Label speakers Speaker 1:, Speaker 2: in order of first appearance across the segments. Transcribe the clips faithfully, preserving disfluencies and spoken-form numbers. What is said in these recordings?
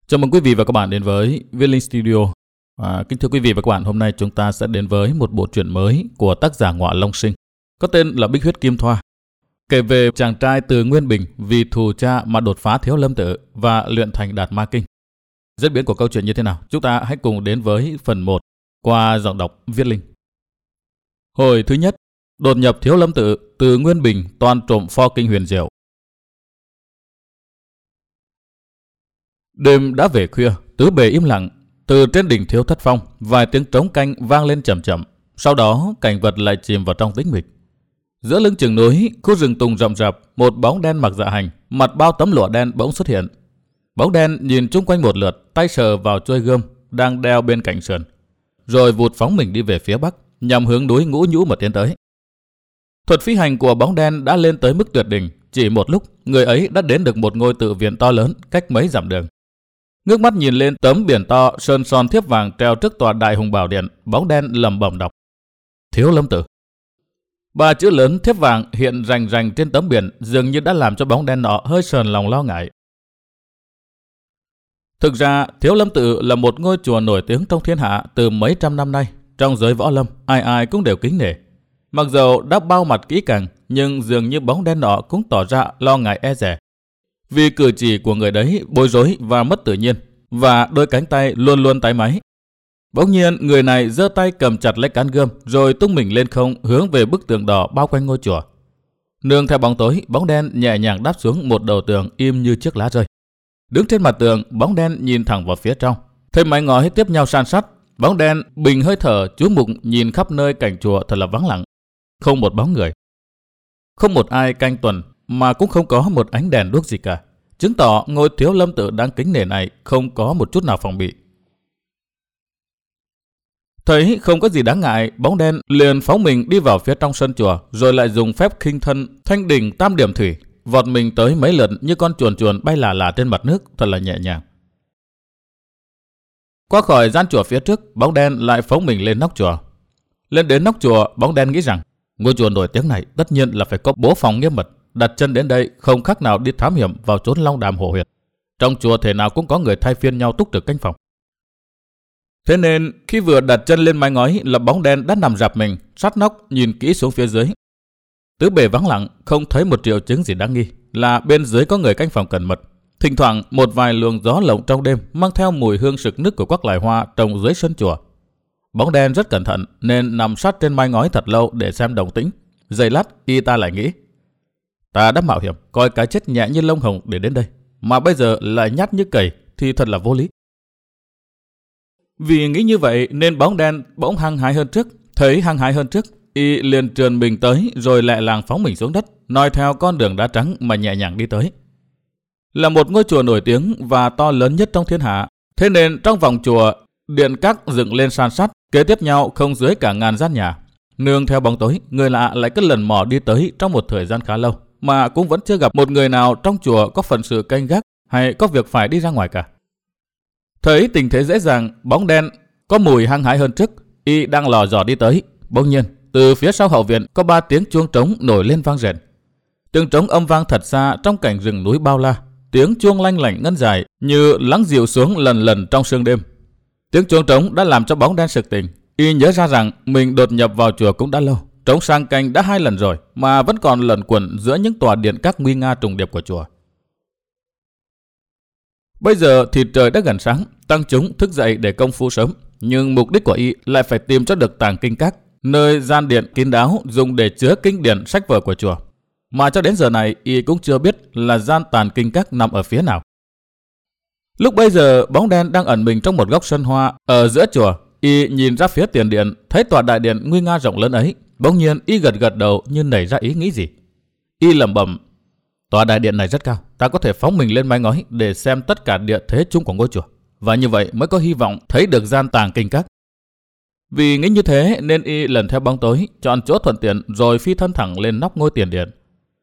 Speaker 1: Chào mừng quý vị và các bạn đến với Viết Linh Studio. À, kính thưa quý vị và các bạn, hôm nay chúng ta sẽ đến với một bộ truyện mới của tác giả Ngọa Long Sinh, có tên là Bích Huyết Kim Thoa, kể về chàng trai từ Nguyên Bình vì thù cha mà đột phá Thiếu Lâm Tự và luyện thành Đạt Ma Kinh. Diễn biến của câu chuyện như thế nào? Chúng ta hãy cùng đến với phần một qua giọng đọc Viết Linh. Hồi thứ nhất, đột nhập Thiếu Lâm Tự, từ Nguyên Bình toan trộm pho kinh huyền diệu. Đêm đã về khuya, tứ bề im lặng. Từ trên đỉnh Thiếu Thất Phong, vài tiếng trống canh vang lên chậm chậm. Sau đó, cảnh vật lại chìm vào trong tĩnh mịch. Giữa lưng chừng núi, khu rừng tùng rậm rạp, một bóng đen mặc dạ hành, mặt bao tấm lụa đen bỗng xuất hiện. Bóng đen nhìn chung quanh một lượt, tay sờ vào chuôi gươm đang đeo bên cạnh sườn, rồi vụt phóng mình đi về phía bắc, nhằm hướng núi Ngũ Nhũ mà tiến tới. Thuật phi hành của bóng đen đã lên tới mức tuyệt đỉnh. Chỉ một lúc, người ấy đã đến được một ngôi tự viện to lớn cách mấy dặm đường. Ngước mắt nhìn lên tấm biển to sơn son thiếp vàng treo trước tòa Đại Hùng Bảo Điện, bóng đen lẩm bẩm đọc: Thiếu Lâm Tự. Ba chữ lớn thiếp vàng hiện rành rành trên tấm biển dường như đã làm cho bóng đen nọ hơi sờn lòng lo ngại. Thực ra, Thiếu Lâm Tự là một ngôi chùa nổi tiếng trong thiên hạ từ mấy trăm năm nay. Trong giới võ lâm, ai ai cũng đều kính nể. Mặc dầu đã bao mặt kỹ càng, nhưng dường như bóng đen nọ cũng tỏ ra lo ngại e dè. Vì cử chỉ của người đấy bối rối và mất tự nhiên, và đôi cánh tay luôn luôn táy máy. Bỗng nhiên, người này giơ tay cầm chặt lấy cán gươm, rồi tung mình lên không hướng về bức tường đỏ bao quanh ngôi chùa. Nương theo bóng tối, bóng đen nhẹ nhàng đáp xuống một đầu tường im như chiếc lá rơi. Đứng trên mặt tường, bóng đen nhìn thẳng vào phía trong. Thêm mái ngói tiếp nhau san sát, bóng đen bình hơi thở chú mục nhìn khắp nơi cảnh chùa thật là vắng lặng. Không một bóng người, không một ai canh tuần, mà cũng không có một ánh đèn đuốc gì cả, chứng tỏ ngôi Thiếu Lâm Tự đáng kính nể này không có một chút nào phòng bị. Thấy không có gì đáng ngại, bóng đen liền phóng mình đi vào phía trong sân chùa, rồi lại dùng phép khinh thân thanh đỉnh tam điểm thủy, vọt mình tới mấy lần như con chuồn chuồn bay lả lả trên mặt nước, thật là nhẹ nhàng. Qua khỏi gian chùa phía trước, bóng đen lại phóng mình lên nóc chùa. Lên đến nóc chùa, bóng đen nghĩ rằng ngôi chùa nổi tiếng này tất nhiên là phải có bố phòng nghiêm mật. Đặt chân đến đây không khác nào đi thám hiểm vào chốn long đàm hổ huyệt. Trong chùa thể nào cũng có người thay phiên nhau túc trực canh phòng. Thế nên khi vừa đặt chân lên mái ngói là bóng đen đã nằm rạp mình sát nóc nhìn kỹ xuống phía dưới. Tứ bề vắng lặng, không thấy một triệu chứng gì đáng nghi là bên dưới có người canh phòng cẩn mật. Thỉnh thoảng một vài luồng gió lộng trong đêm mang theo mùi hương sực nức của các loài hoa trồng dưới sân chùa. Bóng đen rất cẩn thận nên nằm sát trên mái ngói thật lâu để xem động tĩnh. Giây lát y ta lại nghĩ: ta đã mạo hiểm coi cái chết nhẹ như lông hồng để đến đây, mà bây giờ lại nhát như cầy thì thật là vô lý. Vì nghĩ như vậy nên bóng đen bỗng hăng hái hơn trước. Thấy hăng hái hơn trước, y liền trườn mình tới, rồi lẹ làng phóng mình xuống đất, noi theo con đường đá trắng mà nhẹ nhàng đi tới. Là một ngôi chùa nổi tiếng và to lớn nhất trong thiên hạ, thế nên trong vòng chùa điện các dựng lên san sát, kế tiếp nhau không dưới cả ngàn gian nhà. Nương theo bóng tối, người lạ lại cứ lần mò đi tới trong một thời gian khá lâu, mà cũng vẫn chưa gặp một người nào trong chùa có phận sự canh gác hay có việc phải đi ra ngoài cả. Thấy tình thế dễ dàng, bóng đen có mùi hăng hái hơn trước, y đang lò dò đi tới. Bỗng nhiên, từ phía sau hậu viện có ba tiếng chuông trống nổi lên vang rền. Tiếng trống âm vang thật xa trong cảnh rừng núi bao la. Tiếng chuông lanh lảnh ngân dài như lắng dịu xuống lần lần trong sương đêm. Tiếng chuông trống đã làm cho bóng đen sực tỉnh. Y nhớ ra rằng mình đột nhập vào chùa cũng đã lâu, trống sang canh đã hai lần rồi mà vẫn còn lẩn quẩn giữa những tòa điện các nguy nga trùng điệp của chùa. Bây giờ thì trời đã gần sáng, tăng chúng thức dậy để công phu sớm, nhưng mục đích của y lại phải tìm cho được tàng kinh các, nơi gian điện kín đáo dùng để chứa kinh điển sách vở của chùa. Mà cho đến giờ này y cũng chưa biết là gian tàng kinh các nằm ở phía nào. Lúc bây giờ bóng đen đang ẩn mình trong một góc sân hoa ở giữa chùa. Y nhìn ra phía tiền điện, thấy tòa đại điện nguy nga rộng lớn ấy. Bỗng nhiên y gật gật đầu như nảy ra ý nghĩ gì. Y lẩm bẩm: tòa đại điện này rất cao, ta có thể phóng mình lên mái ngói để xem tất cả địa thế chung của ngôi chùa, và như vậy mới có hy vọng thấy được gian tàng kinh các. Vì nghĩ như thế nên y lần theo bóng tối, chọn chỗ thuận tiện rồi phi thân thẳng lên nóc ngôi tiền điện.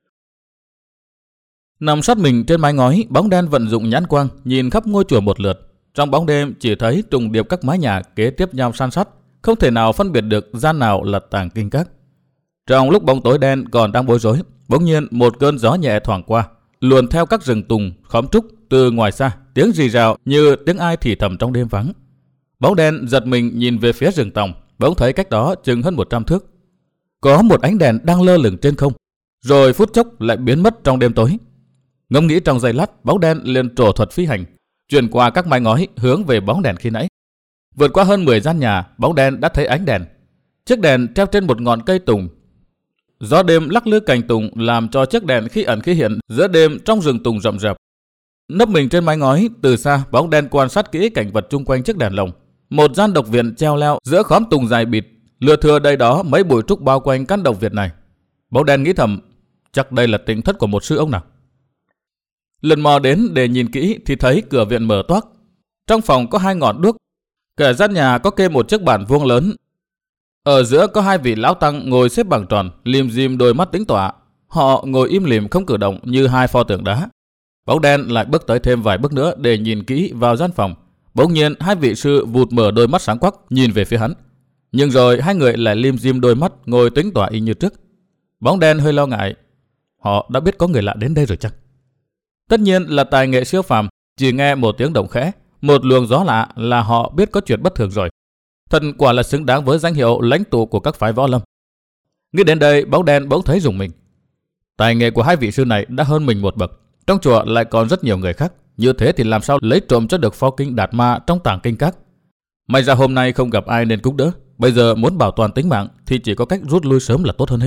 Speaker 1: Nằm sát mình trên mái ngói, bóng đen vận dụng nhãn quang nhìn khắp ngôi chùa một lượt. Trong bóng đêm chỉ thấy trùng điệp các mái nhà kế tiếp nhau san sát, không thể nào phân biệt được gian nào là tàng kinh các. Trong lúc bóng tối đen còn đang bối rối, bỗng nhiên một cơn gió nhẹ thoảng qua, luồn theo các rừng tùng, khóm trúc từ ngoài xa, tiếng rì rào như tiếng ai thì thầm trong đêm vắng. Bóng đen giật mình nhìn về phía rừng tòng, bỗng thấy cách đó chừng hơn một trăm thước. Có một ánh đèn đang lơ lửng trên không, rồi phút chốc lại biến mất trong đêm tối. Ngẫm nghĩ trong giây lát, bóng đen liền trổ thuật phi hành, chuyển qua các mái ngói hướng về bóng đèn khi nãy. Vượt qua hơn mười gian nhà, bóng đen đã thấy ánh đèn. Chiếc đèn treo trên một ngọn cây tùng. Gió đêm lắc lư cành tùng làm cho chiếc đèn khi ẩn khi hiện giữa đêm trong rừng tùng rậm rạp. Nấp mình trên mái ngói, từ xa bóng đen quan sát kỹ cảnh vật chung quanh chiếc đèn lồng. Một gian độc viện treo leo giữa khóm tùng dài bịt, lưa thưa đây đó mấy bụi trúc bao quanh căn độc viện này. Bóng đen nghĩ thầm, chắc đây là tịnh thất của một sư ông nào. Lần mò đến để nhìn kỹ thì thấy cửa viện mở toác. Trong phòng có hai ngọn đuốc. Cả gian nhà có kê một chiếc bàn vuông lớn. Ở giữa có hai vị lão tăng ngồi xếp bằng tròn, lim dim đôi mắt tính tỏa. Họ ngồi im lìm không cử động như hai pho tượng đá. Bóng đen lại bước tới thêm vài bước nữa để nhìn kỹ vào gian phòng. Bỗng nhiên hai vị sư vụt mở đôi mắt sáng quắc nhìn về phía hắn. Nhưng rồi hai người lại lim dim đôi mắt ngồi tính tỏa y như trước. Bóng đen hơi lo ngại. Họ đã biết có người lạ đến đây rồi chắc? Tất nhiên là tài nghệ siêu phàm, chỉ nghe một tiếng động khẽ, một luồng gió lạ là họ biết có chuyện bất thường rồi. Thật quả là xứng đáng với danh hiệu lãnh tụ của các phái võ lâm. Nghĩ đến đây, bóng đen bỗng thấy rùng mình. Tài nghệ của hai vị sư này đã hơn mình một bậc. Trong chùa lại còn rất nhiều người khác, như thế thì làm sao lấy trộm cho được pho kinh Đạt Ma trong tàng kinh các. May ra hôm nay không gặp ai nên cũng đỡ. Bây giờ muốn bảo toàn tính mạng thì chỉ có cách rút lui sớm là tốt hơn hết.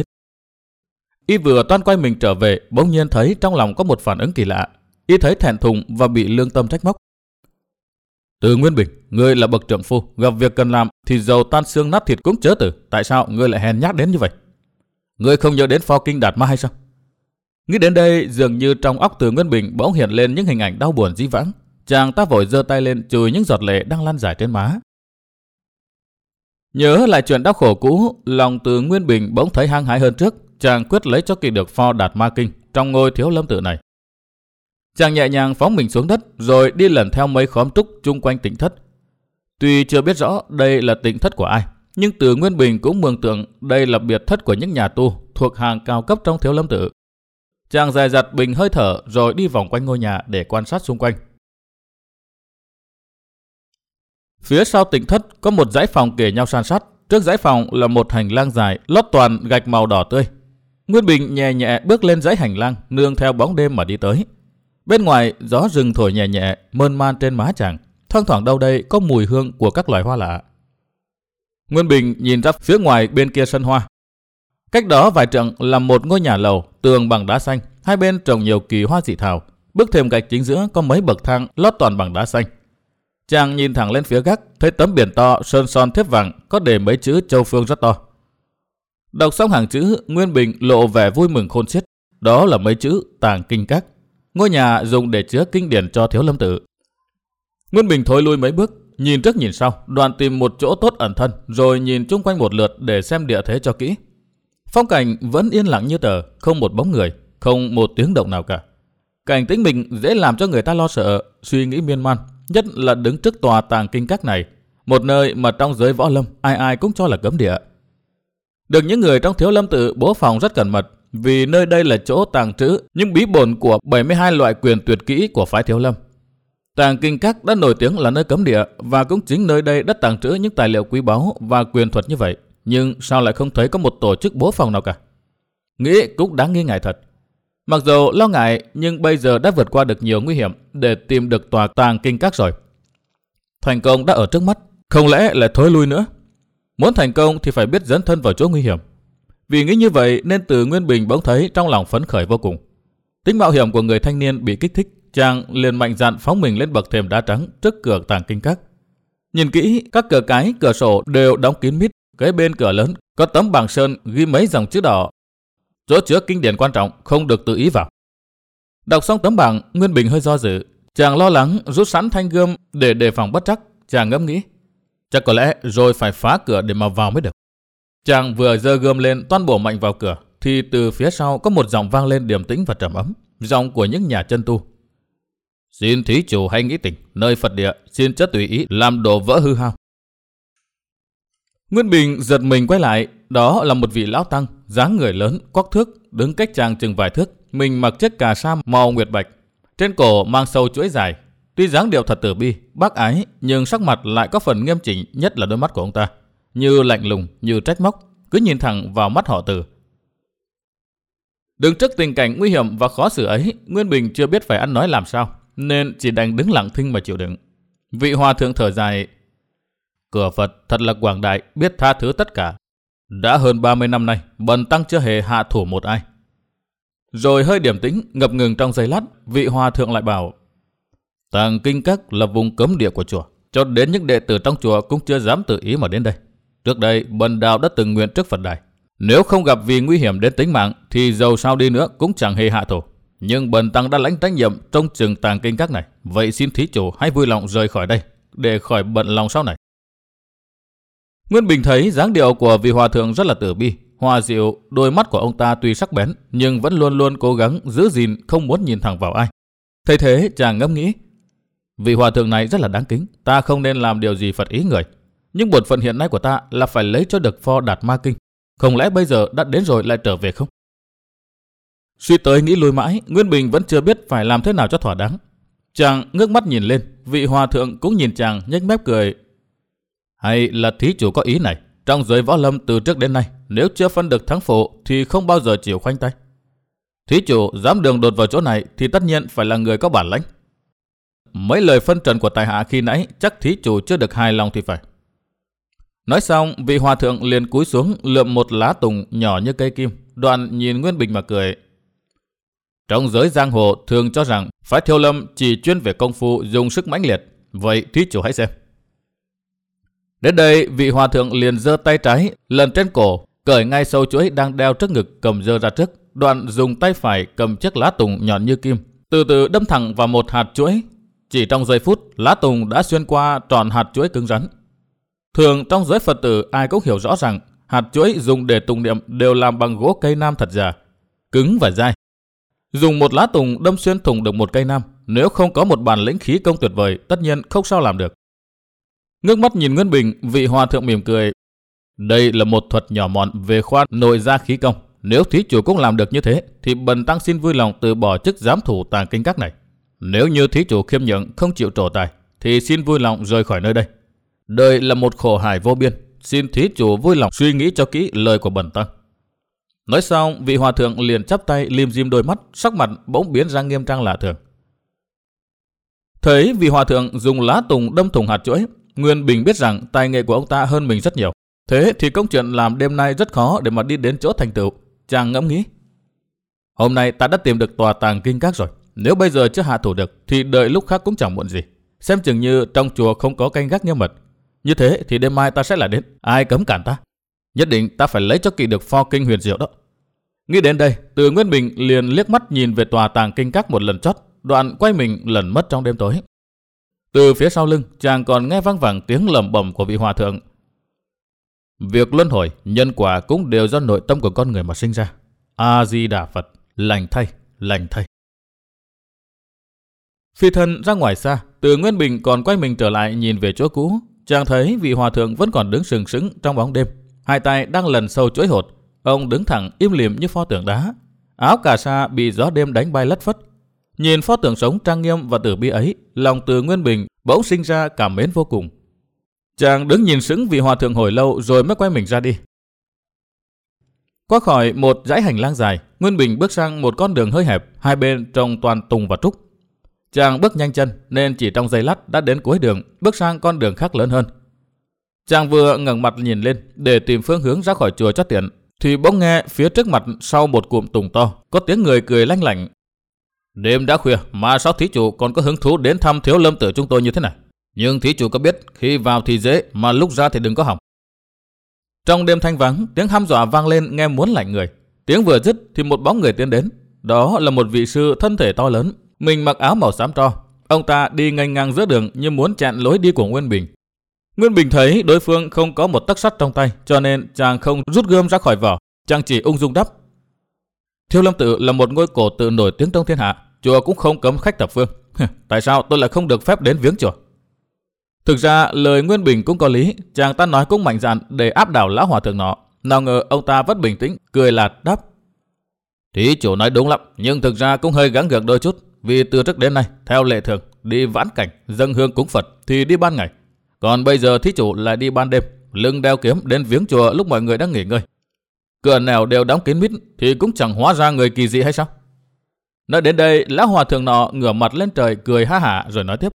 Speaker 1: Y vừa toan quay mình trở về, bỗng nhiên thấy trong lòng có một phản ứng kỳ lạ. Y thấy thẹn thùng và bị lương tâm trách móc. Từ Nguyên Bình, ngươi là bậc trưởng phu, gặp việc cần làm thì dầu tan xương nát thịt cũng chớ từ. Tại sao ngươi lại hèn nhát đến như vậy? Ngươi không nhớ đến pho kinh Đạt Ma hay sao? Nghĩ đến đây, dường như trong óc Từ Nguyên Bình bỗng hiện lên những hình ảnh đau buồn dĩ vãng. Chàng ta vội giơ tay lên chùi những giọt lệ đang lan dài trên má. Nhớ lại chuyện đau khổ cũ, lòng Từ Nguyên Bình bỗng thấy hăng hái hơn trước. Chàng quyết lấy cho kỳ được pho Đạt Ma kinh trong ngôi Thiếu Lâm tự này. Chàng nhẹ nhàng phóng mình xuống đất rồi đi lần theo mấy khóm trúc chung quanh tịnh thất. Tuy chưa biết rõ đây là tịnh thất của ai, nhưng Từ Nguyên Bình cũng mường tượng đây là biệt thất của những nhà tu thuộc hàng cao cấp trong Thiếu Lâm tự. Chàng dè dặt bình hơi thở rồi đi vòng quanh ngôi nhà để quan sát xung quanh. Phía sau tịnh thất có một dãy phòng kề nhau san sát. Trước dãy phòng là một hành lang dài lót toàn gạch màu đỏ tươi. Nguyên Bình nhẹ nhẹ bước lên dãy hành lang, nương theo bóng đêm mà đi tới. Bên ngoài gió rừng thổi nhẹ nhẹ, mơn man trên má chàng, thoang thoảng đâu đây có mùi hương của các loài hoa lạ. Nguyên Bình nhìn ra phía ngoài bên kia sân hoa. Cách đó vài trượng là một ngôi nhà lầu, tường bằng đá xanh, hai bên trồng nhiều kỳ hoa dị thảo. Bức thềm gạch chính giữa có mấy bậc thang lót toàn bằng đá xanh. Chàng nhìn thẳng lên phía gác, thấy tấm biển to sơn son thép vàng có đề mấy chữ Châu Phương rất to. Đọc xong hàng chữ, Nguyên Bình lộ vẻ vui mừng khôn xiết. Đó là mấy chữ Tàng Kinh Các, ngôi nhà dùng để chứa kinh điển cho Thiếu Lâm tự. Nguyên Bình thối lui mấy bước, nhìn trước nhìn sau, đoạn tìm một chỗ tốt ẩn thân, rồi nhìn chung quanh một lượt để xem địa thế cho kỹ. Phong cảnh vẫn yên lặng như tờ, không một bóng người, không một tiếng động nào cả. Cảnh tĩnh mịch dễ làm cho người ta lo sợ, suy nghĩ miên man, nhất là đứng trước tòa Tàng Kinh Các này, một nơi mà trong giới võ lâm ai ai cũng cho là cấm địa. Được những người trong Thiếu Lâm tự bố phòng rất cẩn mật, vì nơi đây là chỗ tàng trữ những bí bổn của bảy mươi hai loại quyền tuyệt kỹ của phái Thiếu Lâm. Tàng Kinh Các đã nổi tiếng là nơi cấm địa, và cũng chính nơi đây đã tàng trữ những tài liệu quý báu và quyền thuật như vậy. Nhưng sao lại không thấy có một tổ chức bố phòng nào cả? Nghĩ cũng đáng nghi ngại thật. Mặc dù lo ngại, nhưng bây giờ đã vượt qua được nhiều nguy hiểm để tìm được tòa Tàng Kinh Các rồi. Thành công đã ở trước mắt, không lẽ lại thối lui nữa? Muốn thành công thì phải biết dấn thân vào chỗ nguy hiểm. Vì nghĩ như vậy nên Từ Nguyên Bình bỗng thấy trong lòng phấn khởi vô cùng. Tính mạo hiểm của người thanh niên bị kích thích, chàng liền mạnh dạn phóng mình lên bậc thềm đá trắng trước cửa Tàng Kinh Các. Nhìn kỹ, các cửa cái, cửa sổ đều đóng kín mít. Kế bên cửa lớn có tấm bảng sơn ghi mấy dòng chữ đỏ: chỗ chứa kinh điển quan trọng, không được tự ý vào. Đọc xong tấm bảng, Nguyên Bình hơi do dự. Chàng lo lắng rút sẵn thanh gươm để đề phòng bất trắc. Chàng ngẫm nghĩ, chắc có lẽ rồi phải phá cửa để mà vào mới được. Chàng vừa giơ gươm lên toan bổ mạnh vào cửa, thì từ phía sau có một giọng vang lên điềm tĩnh và trầm ấm, giọng của những nhà chân tu. Xin thí chủ hãy nghĩ tình, nơi Phật địa xin chớ tùy ý làm đổ vỡ hư hao. Nguyên Bình giật mình quay lại, đó là một vị lão tăng, dáng người lớn, quắc thước, đứng cách chàng chừng vài thước, mình mặc chiếc cà sa màu nguyệt bạch, trên cổ mang sâu chuỗi dài, Tuy dáng điệu thật từ bi, bác ái, nhưng sắc mặt lại có phần nghiêm chỉnh, nhất là đôi mắt của ông ta, như lạnh lùng, như trách móc, cứ nhìn thẳng vào mắt họ Từ. Đứng trước tình cảnh nguy hiểm và khó xử ấy, Nguyên Bình chưa biết phải ăn nói làm sao, nên chỉ đành đứng lặng thinh mà chịu đựng. Vị hòa thượng thở dài: Cửa Phật thật là quảng đại, biết tha thứ tất cả. Đã hơn ba mươi năm nay, bần tăng chưa hề hạ thủ một ai. Rồi hơi điềm tĩnh, ngập ngừng trong giây lát, vị hòa thượng lại bảo: Tàng Kinh Các là vùng cấm địa của chùa, cho đến những đệ tử trong chùa cũng chưa dám tự ý mà đến đây. Trước đây, bần đạo đã từng nguyện trước Phật đài, nếu không gặp vì nguy hiểm đến tính mạng thì dầu sao đi nữa cũng chẳng hề hạ thủ. Nhưng bần tăng đã lãnh trách nhiệm trông chừng Tàng Kinh Các này, vậy xin thí chủ hãy vui lòng rời khỏi đây để khỏi bận lòng sau này. Nguyên Bình thấy dáng điệu của vị hòa thượng rất là từ bi, hòa dịu, đôi mắt của ông ta tuy sắc bén nhưng vẫn luôn luôn cố gắng giữ gìn không muốn nhìn thẳng vào ai. Thấy thế, chàng ngẫm nghĩ: Vị hòa thượng này rất là đáng kính, ta không nên làm điều gì phật ý người. Nhưng bổn phận hiện nay của ta là phải lấy cho được pho Đạt Ma Kinh. Không lẽ bây giờ đã đến rồi lại trở về không? Suy tới nghĩ lui mãi, Nguyên Bình vẫn chưa biết phải làm thế nào cho thỏa đáng. Chàng ngước mắt nhìn lên, vị hòa thượng cũng nhìn chàng, nhếch mép cười: Hay là thí chủ có ý này? Trong giới võ lâm từ trước đến nay, nếu chưa phân được thắng phụ thì không bao giờ chịu khoanh tay. Thí chủ dám đường đột vào chỗ này thì tất nhiên phải là người có bản lãnh. Mấy lời phân trần của tài hạ khi nãy chắc thí chủ chưa được hài lòng thì phải. Nói xong, vị hòa thượng liền cúi xuống lượm một lá tùng nhỏ như cây kim, đoạn nhìn Nguyên Bình mà cười: Trong giới giang hồ thường cho rằng phái Thiêu Lâm chỉ chuyên về công phu dùng sức mãnh liệt, vậy thí chủ hãy xem. Đến đây, vị hòa thượng liền giơ tay trái lần trên cổ, cởi ngay sâu chuỗi đang đeo trước ngực cầm giơ ra trước, đoạn dùng tay phải cầm chiếc lá tùng nhọn như kim, từ từ đâm thẳng vào một hạt chuỗi. Chỉ trong giây phút, lá tùng đã xuyên qua tròn hạt chuỗi cứng rắn. Thường trong giới Phật tử ai cũng hiểu rõ rằng hạt chuỗi dùng để tụng niệm đều làm bằng gỗ cây nam thật già, cứng và dai. Dùng một lá tùng đâm xuyên thủng được một cây nam, nếu không có một bản lĩnh khí công tuyệt vời, tất nhiên không sao làm được. Ngước mắt nhìn Nguyên Bình, vị hòa thượng mỉm cười: Đây là một thuật nhỏ mọn về khoa nội gia khí công. Nếu thí chủ cũng làm được như thế, thì bần tăng xin vui lòng từ bỏ chức giám thủ Tàng Kinh Các này. Nếu như thí chủ khiêm nhượng không chịu trổ tài, thì xin vui lòng rời khỏi nơi đây. Đời là một khổ hải vô biên, xin thí chủ vui lòng suy nghĩ cho kỹ lời của bần tăng. Nói xong, vị hòa thượng liền chắp tay lim dim đôi mắt, sắc mặt bỗng biến ra nghiêm trang lạ thường. Thấy vị hòa thượng dùng lá tùng đâm thủng hạt chuỗi, Nguyên Bình biết rằng tài nghệ của ông ta hơn mình rất nhiều. Thế thì công chuyện làm đêm nay rất khó để mà đi đến chỗ thành tựu. Chàng ngẫm nghĩ: Hôm nay ta đã tìm được tòa Tàng Kinh Các rồi. Nếu bây giờ chưa hạ thủ được thì đợi lúc khác cũng chẳng muộn gì. Xem chừng như trong chùa không có canh gác nghiêm mật. Như thế thì đêm mai ta sẽ lại đến, ai cấm cản ta. Nhất định ta phải lấy cho kỵ được pho kinh huyền diệu đó. Nghĩ đến đây, Từ Nguyên Bình liền liếc mắt nhìn về tòa Tàng Kinh Các một lần chót, đoạn quay mình lẩn mất trong đêm tối. Từ phía sau lưng, chàng còn nghe vang vẳng tiếng lẩm bẩm của vị hòa thượng: Việc luân hồi, nhân quả cũng đều do nội tâm của con người mà sinh ra. A Di Đà Phật, lành thay, lành thay. Phi thân ra ngoài xa, Từ Nguyên Bình còn quay mình trở lại nhìn về chỗ cũ. Chàng thấy vị hòa thượng vẫn còn đứng sừng sững trong bóng đêm, hai tay đang lần sâu chuỗi hột. Ông đứng thẳng im lìm như pho tượng đá, áo cà sa bị gió đêm đánh bay lất phất. Nhìn pho tượng sống trang nghiêm và từ bi ấy, lòng Từ Nguyên Bình bỗng sinh ra cảm mến vô cùng. Chàng đứng nhìn sững vị hòa thượng hồi lâu rồi mới quay mình ra đi. Qua khỏi một dãy hành lang dài, Nguyên Bình bước sang một con đường hơi hẹp, hai bên trồng toàn tùng và trúc. Chàng bước nhanh chân nên chỉ trong giây lát đã đến cuối đường, bước sang con đường khác lớn hơn. Chàng vừa ngẩng mặt nhìn lên để tìm phương hướng ra khỏi chùa cho tiện, thì bỗng nghe phía trước mặt sau một cụm tùng to có tiếng người cười lanh lảnh: Đêm đã khuya mà sao thí chủ còn có hứng thú đến thăm Thiếu Lâm Tử chúng tôi như thế này? Nhưng thí chủ có biết khi vào thì dễ mà lúc ra thì đừng có hỏng. Trong đêm thanh vắng, tiếng hăm dọa vang lên nghe muốn lạnh người. Tiếng vừa dứt thì một bóng người tiến đến. Đó là một vị sư thân thể to lớn, mình mặc áo màu xám tro. Ông ta đi nghênh ngang giữa đường như muốn chặn lối đi của Nguyên Bình. Nguyên Bình thấy đối phương không có một tấc sắt trong tay, cho nên chàng không rút gươm ra khỏi vỏ, chàng chỉ ung dung đáp: Thiếu Lâm Tự là một ngôi cổ tự nổi tiếng trong thiên hạ, chùa cũng không cấm khách thập phương. Tại sao tôi lại không được phép đến viếng chùa? Thực ra lời Nguyên Bình cũng có lý, chàng ta nói cũng mạnh dạn để áp đảo lão hòa thượng nọ. Nào ngờ ông ta vẫn bình tĩnh, cười lạt đáp: Thí chủ nói đúng lắm, nhưng thực ra cũng hơi gắng gượng đôi chút. Vì từ trước đến nay, theo lệ thường, đi vãn cảnh, dâng hương cúng Phật thì đi ban ngày. Còn bây giờ thí chủ lại đi ban đêm, lưng đeo kiếm đến viếng chùa lúc mọi người đang nghỉ ngơi. Cửa nẻo đều đóng kín mít thì cũng chẳng hóa ra người kỳ dị hay sao? Nói đến đây, lão hòa thượng nọ ngửa mặt lên trời cười ha hả rồi nói tiếp.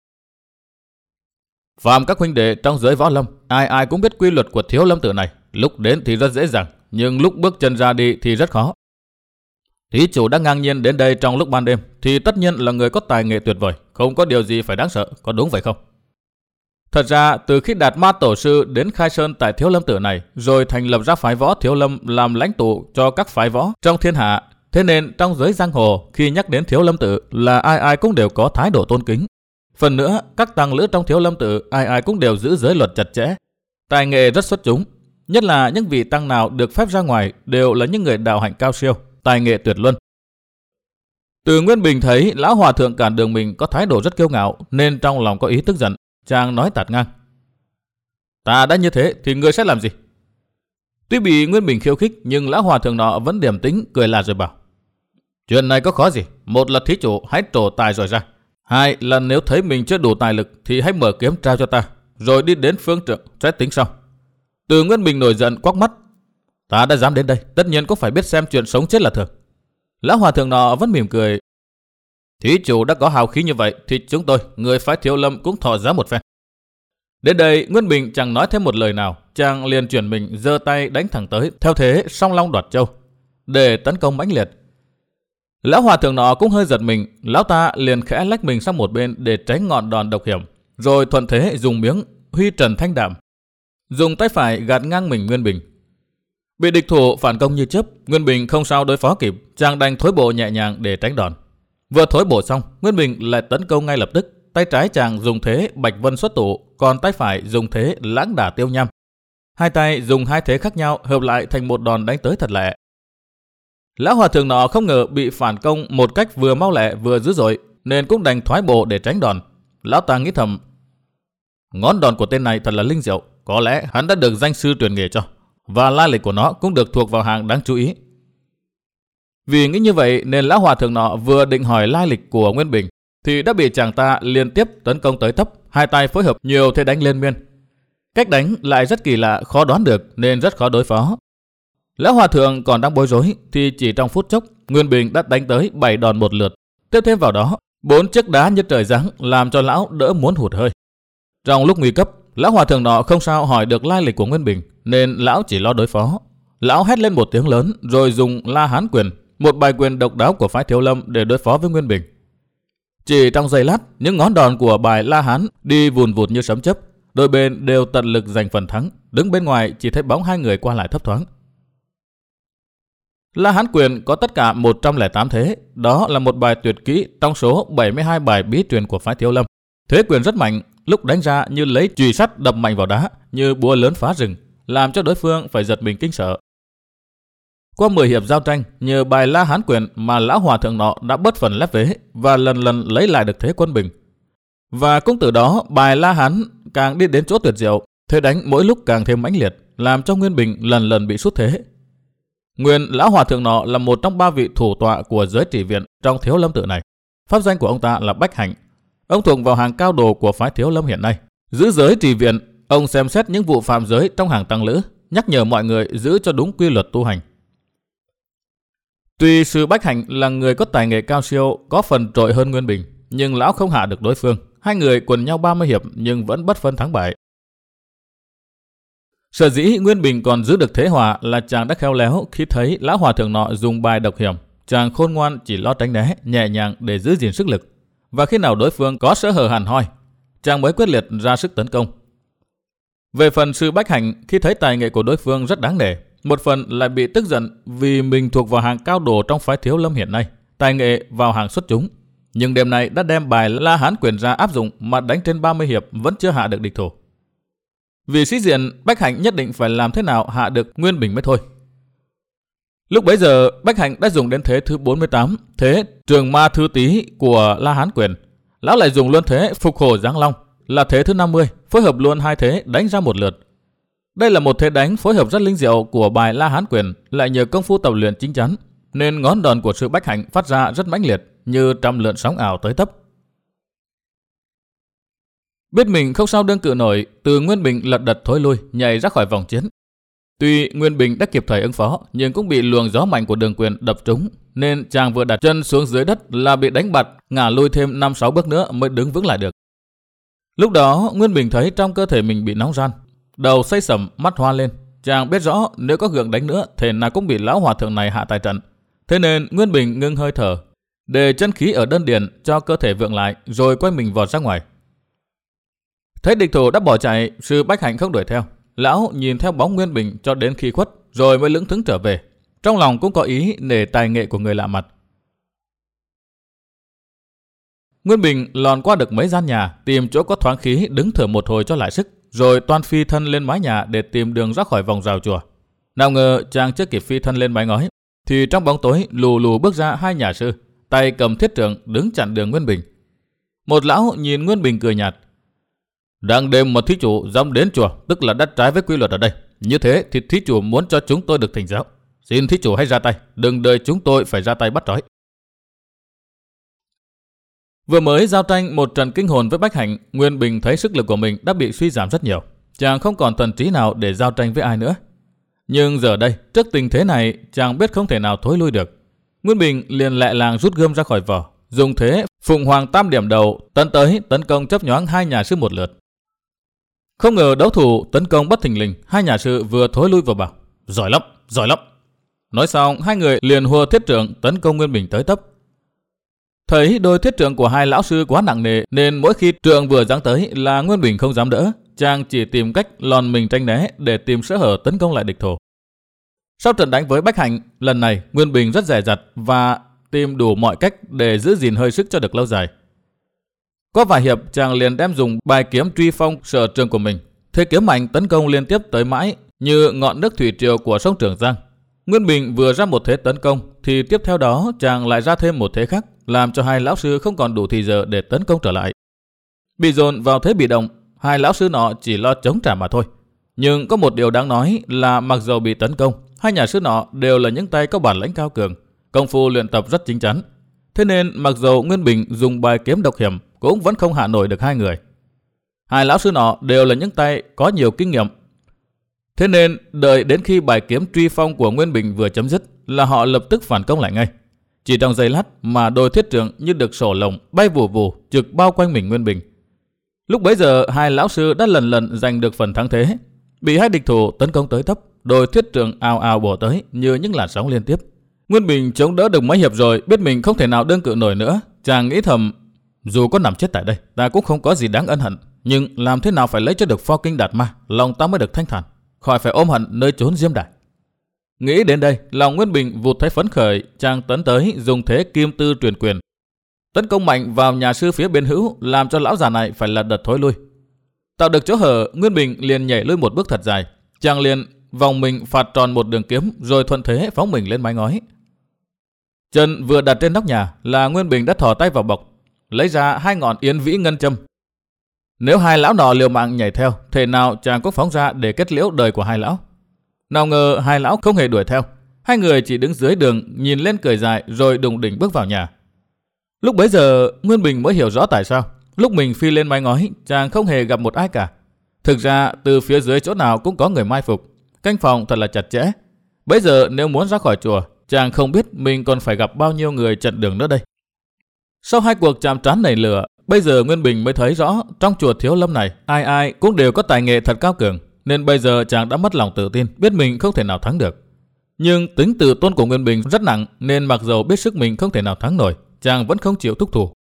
Speaker 1: Phàm các huynh đệ trong giới võ lâm, ai ai cũng biết quy luật của Thiếu Lâm Tự này. Lúc đến thì rất dễ dàng, nhưng lúc bước chân ra đi thì rất khó. Thí chủ đã ngang nhiên đến đây trong lúc ban đêm thì tất nhiên là người có tài nghệ tuyệt vời, không có điều gì phải đáng sợ, có đúng vậy không? Thật ra, từ khi Đạt Ma Tổ Sư đến khai sơn tại Thiếu Lâm Tự này, rồi thành lập ra phái võ Thiếu Lâm làm lãnh tụ cho các phái võ trong thiên hạ, thế nên trong giới giang hồ khi nhắc đến Thiếu Lâm Tự là ai ai cũng đều có thái độ tôn kính. Phần nữa, các tăng lữ trong Thiếu Lâm Tự ai ai cũng đều giữ giới luật chặt chẽ, tài nghệ rất xuất chúng, nhất là những vị tăng nào được phép ra ngoài đều là những người đạo hạnh cao siêu, tài nghệ tuyệt luân. Từ Nguyên Bình thấy lão hòa thượng cản đường mình có thái độ rất kiêu ngạo nên trong lòng có ý tức giận, chàng nói tạt ngang. Ta đã như thế thì ngươi sẽ làm gì? Tuy bị Nguyên Bình khiêu khích nhưng lão hòa thượng nọ vẫn điềm tĩnh cười là rồi bảo. Chuyện này có khó gì, một là thí chủ hãy trổ tài rồi ra. Hai là nếu thấy mình chưa đủ tài lực thì hãy mở kiếm trao cho ta, rồi đi đến phương trượng sẽ tính sau. Từ Nguyên Bình nổi giận quắc mắt. Ta đã dám đến đây, tất nhiên cũng phải biết xem chuyện sống chết là thường. Lão hòa thượng nọ vẫn mỉm cười. Thí chủ đã có hào khí như vậy thì chúng tôi, người phái Thiếu Lâm cũng thọ giá một phen. Đến đây Nguyên Bình chẳng nói thêm một lời nào, chàng liền chuyển mình giơ tay đánh thẳng tới theo thế song long đoạt châu để tấn công mãnh liệt. Lão hòa thượng nọ cũng hơi giật mình, lão ta liền khẽ lách mình sang một bên để tránh ngọn đòn độc hiểm, rồi thuận thế dùng miếng huy trần thanh đạm, dùng tay phải gạt ngang mình Nguyên Bình. Bị địch thủ phản công như chớp, Nguyên Bình không sao đối phó kịp, chàng đành thối bộ nhẹ nhàng để tránh đòn. Vừa thối bộ xong, Nguyên Bình lại tấn công ngay lập tức. Tay trái chàng dùng thế bạch vân xuất tụ, còn tay phải dùng thế lãng đả tiêu nham. Hai tay dùng hai thế khác nhau hợp lại thành một đòn đánh tới thật lẹ. Lão hòa thượng nọ không ngờ bị phản công một cách vừa mau lẹ vừa dữ dội, nên cũng đành thoái bộ để tránh đòn. Lão ta nghĩ thầm, ngón đòn của tên này thật là linh diệu, có lẽ hắn đã được danh sư truyền nghề cho, và lai lịch của nó cũng được thuộc vào hàng đáng chú ý. Vì nghĩ như vậy nên lão hòa thượng nọ vừa định hỏi lai lịch của Nguyên Bình thì đã bị chàng ta liên tiếp tấn công tới tấp, hai tay phối hợp nhiều thế đánh liên miên. Cách đánh lại rất kỳ lạ, khó đoán được nên rất khó đối phó. Lão hòa thượng còn đang bối rối thì chỉ trong phút chốc Nguyên Bình đã đánh tới bảy đòn một lượt. Tiếp thêm vào đó bốn chiếc đá như trời giáng làm cho lão đỡ muốn hụt hơi. Trong lúc nguy cấp, lão hòa thượng nọ không sao hỏi được lai lịch của Nguyên Bình nên lão chỉ lo đối phó. Lão hét lên một tiếng lớn rồi dùng La Hán Quyền, một bài quyền độc đáo của phái Thiếu Lâm để đối phó với Nguyên Bình. Chỉ trong giây lát, những ngón đòn của bài La Hán đi vùn vụt như sấm chớp, đôi bên đều tận lực giành phần thắng. Đứng bên ngoài chỉ thấy bóng hai người qua lại thấp thoáng. La Hán Quyền có tất cả một trăm lẻ tám thế, đó là một bài tuyệt kỹ trong số bảy mươi hai bài bí truyền của phái Thiếu Lâm. Thế quyền rất mạnh, lúc đánh ra như lấy chùy sắt đập mạnh vào đá, như búa lớn phá rừng, làm cho đối phương phải giật mình kinh sợ. Qua mười hiệp giao tranh, nhờ bài La Hán Quyền mà lão hòa thượng nọ đã bớt phần lép vế và lần lần lấy lại được thế quân bình. Và cũng từ đó bài La Hán càng đi đến chỗ tuyệt diệu, thế đánh mỗi lúc càng thêm mãnh liệt, làm cho Nguyên Bình lần lần bị sút thế. Nguyên lão hòa thượng nọ là một trong ba vị thủ tọa của giới Trì Viện trong Thiếu Lâm Tự này. Pháp danh của ông ta là Bách Hạnh. Ông thuộc vào hàng cao đồ của phái Thiếu Lâm hiện nay. Giữ giới Trì Viện, ông xem xét những vụ phạm giới trong hàng tăng lữ, nhắc nhở mọi người giữ cho đúng quy luật tu hành. Tuy sư Bách Hạnh là người có tài nghệ cao siêu, có phần trội hơn Nguyên Bình, nhưng lão không hạ được đối phương. Hai người quần nhau ba mươi hiệp nhưng vẫn bất phân thắng bại. Sở dĩ Nguyên Bình còn giữ được thế hòa là chàng đã khéo léo khi thấy lão hòa thượng nọ dùng bài độc hiểm. Chàng khôn ngoan chỉ lo tránh né, nhẹ nhàng để giữ gìn sức lực. Và khi nào đối phương có sơ hở hẳn hoi, chàng mới quyết liệt ra sức tấn công. Về phần sư Bách Hạnh, khi thấy tài nghệ của đối phương rất đáng nể, một phần lại bị tức giận vì mình thuộc vào hàng cao đồ trong phái Thiếu Lâm hiện nay, tài nghệ vào hàng xuất chúng. Nhưng đêm nay đã đem bài La Hán Quyền ra áp dụng mà đánh trên ba mươi hiệp vẫn chưa hạ được địch thủ. Vì sĩ diện, Bách Hạnh nhất định phải làm thế nào hạ được Nguyên Bình mới thôi. Lúc bấy giờ, Bách Hạnh đã dùng đến thế thứ bốn mươi tám, thế Trường Ma Thư Tý của La Hán Quyền. Lão lại dùng luôn thế Phục Hổ Giáng Long, là thế thứ năm mươi, phối hợp luôn hai thế đánh ra một lượt. Đây là một thế đánh phối hợp rất linh diệu của bài La Hán Quyền, lại nhờ công phu tập luyện chính chắn, nên ngón đòn của sư Bách Hạnh phát ra rất mãnh liệt, như trăm lượn sóng ảo tới tấp. Biết mình không sao đương cự nổi, Từ Nguyên Bình lật đật thối lui, nhảy ra khỏi vòng chiến. Tuy Nguyên Bình đã kịp thời ứng phó, nhưng cũng bị luồng gió mạnh của Đường Quyền đập trúng, nên chàng vừa đặt chân xuống dưới đất là bị đánh bật, ngả lui thêm năm sáu bước nữa mới đứng vững lại được. Lúc đó Nguyên Bình thấy trong cơ thể mình bị nóng ran, đầu say sẩm, mắt hoa lên. Chàng biết rõ nếu có gượng đánh nữa, thể nào cũng bị lão hòa thượng này hạ tại trận. Thế nên Nguyên Bình ngưng hơi thở, để chân khí ở đơn điền cho cơ thể vượng lại, rồi quay mình vọt ra ngoài. Thấy địch thủ đã bỏ chạy, Sư Bách Hạnh không đuổi theo. Lão nhìn theo bóng Nguyên Bình cho đến khi khuất, rồi mới lững thững trở về. Trong lòng cũng có ý nể tài nghệ của người lạ mặt. Nguyên Bình lòn qua được mấy gian nhà, tìm chỗ có thoáng khí đứng thở một hồi cho lại sức, rồi toan phi thân lên mái nhà để tìm đường ra khỏi vòng rào chùa. Nào ngờ chàng chưa kịp phi thân lên mái ngói, thì trong bóng tối lù lù bước ra hai nhà sư, tay cầm thiết trượng đứng chặn đường Nguyên Bình. Một lão nhìn Nguyên Bình cười nhạt. Đang đêm mà thí chủ dám đến chùa, tức là đã trái với quy luật ở đây. Như thế thì thí chủ muốn cho chúng tôi được thỉnh giáo. Xin thí chủ hãy ra tay, đừng đợi chúng tôi phải ra tay bắt trói. Vừa mới giao tranh một trận kinh hồn với Bách Hạnh, Nguyên Bình thấy sức lực của mình đã bị suy giảm rất nhiều. Chàng không còn thần trí nào để giao tranh với ai nữa. Nhưng giờ đây, trước tình thế này, chàng biết không thể nào thối lui được. Nguyên Bình liền lẹ làng rút gươm ra khỏi vỏ, dùng thế Phụng Hoàng Tam Điểm Đầu tấn tới tấn công chấp nhoáng hai nhà sư một lượt. Không ngờ đấu thủ tấn công bất thình lình, hai nhà sư vừa thối lui vừa bảo: giỏi lắm, giỏi lắm. Nói xong, hai người liền hùa thiết trượng tấn công Nguyên Bình tới tấp. Thấy đôi thiết trượng của hai lão sư quá nặng nề, nên mỗi khi trượng vừa giáng tới là Nguyên Bình không dám đỡ, chàng chỉ tìm cách lòn mình tránh né để tìm sơ hở tấn công lại địch thủ. Sau trận đánh với Bách Hạnh, lần này Nguyên Bình rất dè dặt và tìm đủ mọi cách để giữ gìn hơi sức cho được lâu dài. Có vài hiệp, chàng liền đem dùng bài kiếm truy phong sở trường của mình, thế kiếm mạnh tấn công liên tiếp tới mãi như ngọn nước thủy triều của sông Trường Giang. Nguyên Bình vừa ra một thế tấn công, thì tiếp theo đó chàng lại ra thêm một thế khác, làm cho hai lão sư không còn đủ thì giờ để tấn công trở lại. Bị dồn vào thế bị động, hai lão sư nọ chỉ lo chống trả mà thôi. Nhưng có một điều đáng nói là mặc dầu bị tấn công, hai nhà sư nọ đều là những tay có bản lĩnh cao cường, công phu luyện tập rất chính chắn. Thế nên mặc dầu Nguyên Bình dùng bài kiếm độc hiểm, cũng vẫn không hạ nổi được hai người. Hai lão sư nọ đều là những tay có nhiều kinh nghiệm. Thế nên đợi đến khi bài kiếm truy phong của Nguyên Bình vừa chấm dứt là họ lập tức phản công lại ngay. Chỉ trong giây lát mà đôi thiết trượng như được sổ lồng bay vù vù trực bao quanh mình Nguyên Bình. Lúc bấy giờ hai lão sư đã lần lần giành được phần thắng thế. Bị hai địch thủ tấn công tới tấp, đôi thiết trượng ào ào bổ tới như những làn sóng liên tiếp. Nguyên Bình chống đỡ được mấy hiệp rồi, biết mình không thể nào đương cự nổi nữa. Chàng nghĩ thầm, dù có nằm chết tại đây, ta cũng không có gì đáng ân hận. Nhưng làm thế nào phải lấy cho được pho kinh đạt ma, lòng ta mới được thanh thản, khỏi phải ôm hận nơi chốn diêm đài. Nghĩ đến đây, lòng Nguyên Bình vụt thấy phấn khởi, chàng tấn tới dùng thế kim tư truyền quyền, tấn công mạnh vào nhà sư phía bên hữu, làm cho lão già này phải lật đật thối lui. Tạo được chỗ hở, Nguyên Bình liền nhảy lui một bước thật dài. Chàng liền vòng mình phạt tròn một đường kiếm, rồi thuận thế phóng mình lên mái ngói. Chân vừa đặt trên nóc nhà là Nguyên Bình đã thò tay vào bọc, lấy ra hai ngọn yến vĩ ngân châm. Nếu hai lão nọ liều mạng nhảy theo, thể nào chàng cũng phóng ra để kết liễu đời của hai lão. Nào ngờ hai lão không hề đuổi theo, hai người chỉ đứng dưới đường nhìn lên cười dài rồi đùng đỉnh bước vào nhà. Lúc bấy giờ Nguyên Bình mới hiểu rõ tại sao lúc mình phi lên mái ngói chàng không hề gặp một ai cả. Thực ra từ phía dưới chỗ nào cũng có người mai phục, canh phòng thật là chặt chẽ. Bấy giờ nếu muốn ra khỏi chùa, chàng không biết mình còn phải gặp bao nhiêu người chặn đường nữa đây. Sau hai cuộc chạm trán nảy lửa, bây giờ Nguyên Bình mới thấy rõ trong chùa Thiếu Lâm này ai ai cũng đều có tài nghệ thật cao cường, nên bây giờ chàng đã mất lòng tự tin, biết mình không thể nào thắng được. Nhưng tính tự tôn của Nguyên Bình rất nặng, nên mặc dầu biết sức mình không thể nào thắng nổi, chàng vẫn không chịu thúc thủ.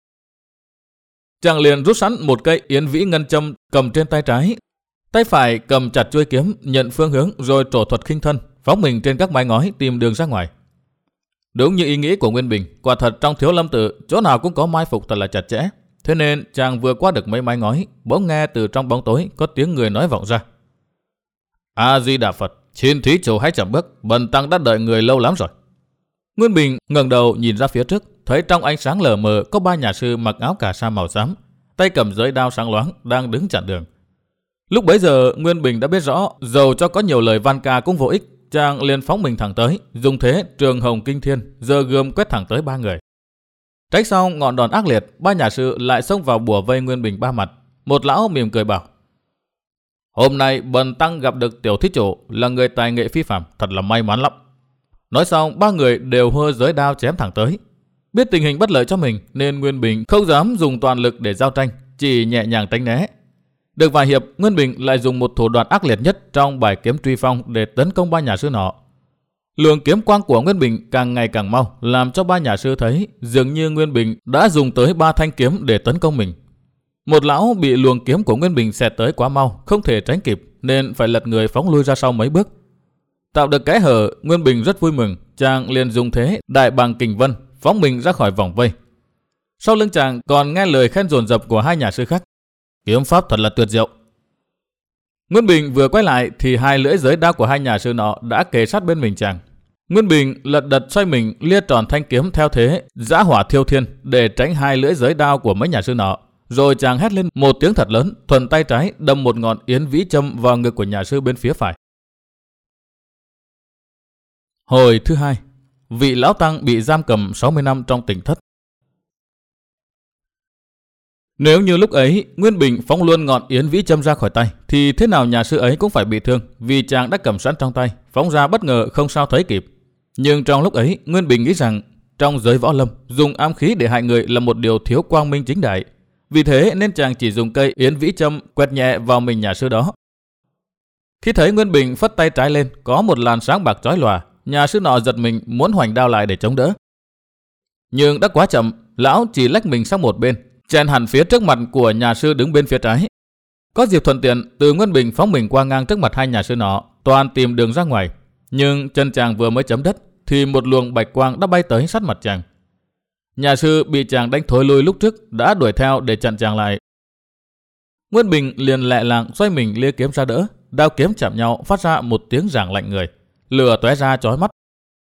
Speaker 1: Chàng liền rút sẵn một cây yến vĩ ngân châm cầm trên tay trái, tay phải cầm chặt chuôi kiếm, nhận phương hướng rồi trổ thuật khinh thân, phóng mình trên các mái ngói tìm đường ra ngoài. Đúng như ý nghĩ của Nguyên Bình, quả thật trong Thiếu Lâm tự chỗ nào cũng có mai phục thật là chặt chẽ. Thế nên chàng vừa qua được mấy mái ngói, bỗng nghe từ trong bóng tối có tiếng người nói vọng ra: A Di Đà Phật, xin thí chủ hãy chậm bước, bần tăng đã đợi người lâu lắm rồi. Nguyên Bình ngẩng đầu nhìn ra phía trước, thấy trong ánh sáng lờ mờ có ba nhà sư mặc áo cà sa màu xám, tay cầm giới đao sáng loáng đang đứng chặn đường. Lúc bấy giờ Nguyên Bình đã biết rõ, dầu cho có nhiều lời van ca cũng vô ích, chàng liền phóng mình thẳng tới, dùng thế trường hồng kinh thiên, giơ gươm quét thẳng tới ba người. Trách xong ngọn đòn ác liệt, ba nhà sư lại xông vào bủa vây Nguyên Bình ba mặt. Một lão mỉm cười bảo: Hôm nay bần tăng gặp được tiểu thí chủ là người tài nghệ phi phàm, thật là may mắn lắm. Nói xong, ba người đều hơ giới đao chém thẳng tới. Biết tình hình bất lợi cho mình nên Nguyên Bình không dám dùng toàn lực để giao tranh, chỉ nhẹ nhàng tránh né. Được vài hiệp, Nguyên Bình lại dùng một thủ đoạn ác liệt nhất trong bài kiếm truy phong để tấn công ba nhà sư nọ. Luồng kiếm quang của Nguyên Bình càng ngày càng mau, làm cho ba nhà sư thấy dường như Nguyên Bình đã dùng tới ba thanh kiếm để tấn công mình. Một lão bị luồng kiếm của Nguyên Bình xẹt tới quá mau, không thể tránh kịp nên phải lật người phóng lui ra sau mấy bước. Tạo được kẽ hở, Nguyên Bình rất vui mừng, chàng liền dùng thế đại bàng kình vân phóng mình ra khỏi vòng vây. Sau lưng chàng còn nghe lời khen dồn dập của hai nhà sư khác: Kiếm pháp thật là tuyệt diệu. Nguyên Bình vừa quay lại thì hai lưỡi giới đao của hai nhà sư nọ đã kề sát bên mình chàng. Nguyên Bình lật đật xoay mình lia tròn thanh kiếm theo thế dã hỏa thiêu thiên để tránh hai lưỡi giới đao của mấy nhà sư nọ. Rồi chàng hét lên một tiếng thật lớn, thuận tay trái đâm một ngọn yến vĩ châm vào ngực của nhà sư bên phía phải. Hồi thứ hai, vị lão tăng bị giam cầm sáu mươi năm trong tỉnh thất. Nếu như lúc ấy Nguyên Bình phóng luôn ngọn yến vĩ châm ra khỏi tay thì thế nào nhà sư ấy cũng phải bị thương, vì chàng đã cầm sẵn trong tay, phóng ra bất ngờ không sao thấy kịp. Nhưng trong lúc ấy Nguyên Bình nghĩ rằng trong giới võ lâm dùng ám khí để hại người là một điều thiếu quang minh chính đại. Vì thế nên chàng chỉ dùng cây yến vĩ châm quẹt nhẹ vào mình nhà sư đó. Khi thấy Nguyên Bình phất tay trái lên có một làn sáng bạc chói lòa, nhà sư nọ giật mình muốn hoành đao lại để chống đỡ. Nhưng đã quá chậm, lão chỉ lách mình sang một bên, chèn hẳn phía trước mặt của nhà sư đứng bên phía trái. Có dịp thuận tiện, từ Nguyên Bình phóng mình qua ngang trước mặt hai nhà sư nọ, toàn tìm đường ra ngoài. Nhưng chân chàng vừa mới chấm đất thì một luồng bạch quang đã bay tới sát mặt chàng. Nhà sư bị chàng đánh thối lui lúc trước đã đuổi theo để chặn chàng lại. Nguyên Bình liền lẹ làng xoay mình lia kiếm ra đỡ, đao kiếm chạm nhau phát ra một tiếng rảng lạnh người, lửa tóe ra chói mắt.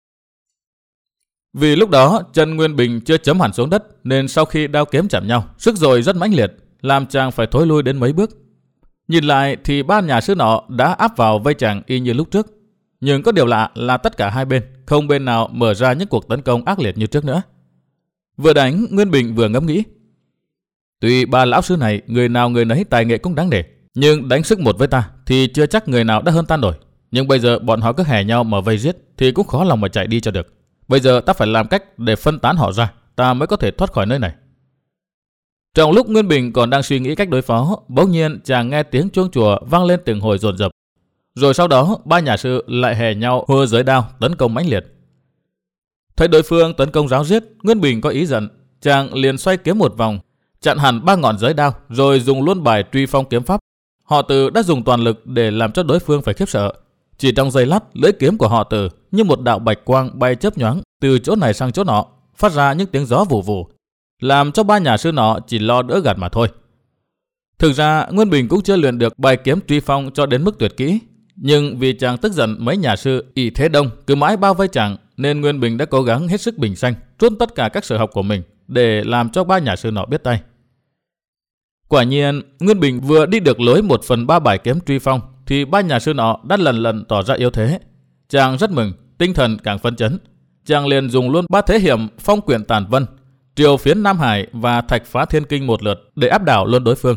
Speaker 1: Vì lúc đó chân Nguyên Bình chưa chấm hẳn xuống đất nên sau khi đao kiếm chạm nhau, sức dội rất mãnh liệt, làm chàng phải thối lui đến mấy bước. Nhìn lại thì ba nhà sư nọ đã áp vào vây chàng y như lúc trước. Nhưng có điều lạ là tất cả hai bên không bên nào mở ra những cuộc tấn công ác liệt như trước nữa. Vừa đánh, Nguyên Bình vừa ngẫm nghĩ: Tuy ba lão sư này người nào người nấy tài nghệ cũng đáng để, nhưng đánh sức một với ta thì chưa chắc người nào đã hơn ta nổi. Nhưng bây giờ bọn họ cứ hè nhau mà vây giết thì cũng khó lòng mà chạy đi cho được. Bây giờ ta phải làm cách để phân tán họ ra, ta mới có thể thoát khỏi nơi này. Trong lúc Nguyên Bình còn đang suy nghĩ cách đối phó, bỗng nhiên chàng nghe tiếng chuông chùa vang lên từng hồi dồn dập. Rồi sau đó ba nhà sư lại hè nhau hơ giới đao tấn công mãnh liệt. Thấy đối phương tấn công ráo riết, Nguyên Bình có ý giận, chàng liền xoay kiếm một vòng, chặn hẳn ba ngọn giới đao, rồi dùng luôn bài truy phong kiếm pháp. Họ Từ đã dùng toàn lực để làm cho đối phương phải khiếp sợ. Chỉ trong giây lát, lưỡi kiếm của họ Từ như một đạo bạch quang bay chớp nhoáng từ chỗ này sang chỗ nọ, phát ra những tiếng gió vù vù, làm cho ba nhà sư nọ chỉ lo đỡ gạt mà thôi. Thực ra Nguyên Bình cũng chưa luyện được bài kiếm truy phong cho đến mức tuyệt kỹ, nhưng vì chàng tức giận mấy nhà sư ỷ thế đông cứ mãi bao vây chàng, nên Nguyên Bình đã cố gắng hết sức bình xanh, trút tất cả các sở học của mình để làm cho ba nhà sư nọ biết tay. Quả nhiên, Nguyên Bình vừa đi được lối một phần ba bài kiếm truy phong thì ba nhà sư nọ đã lần lần tỏ ra yếu thế. Chàng rất mừng, tinh thần càng phấn chấn. Chàng liền dùng luôn ba thế hiểm phong quyển tàn vân, triều phiến Nam Hải và thạch phá thiên kinh một lượt để áp đảo luôn đối phương.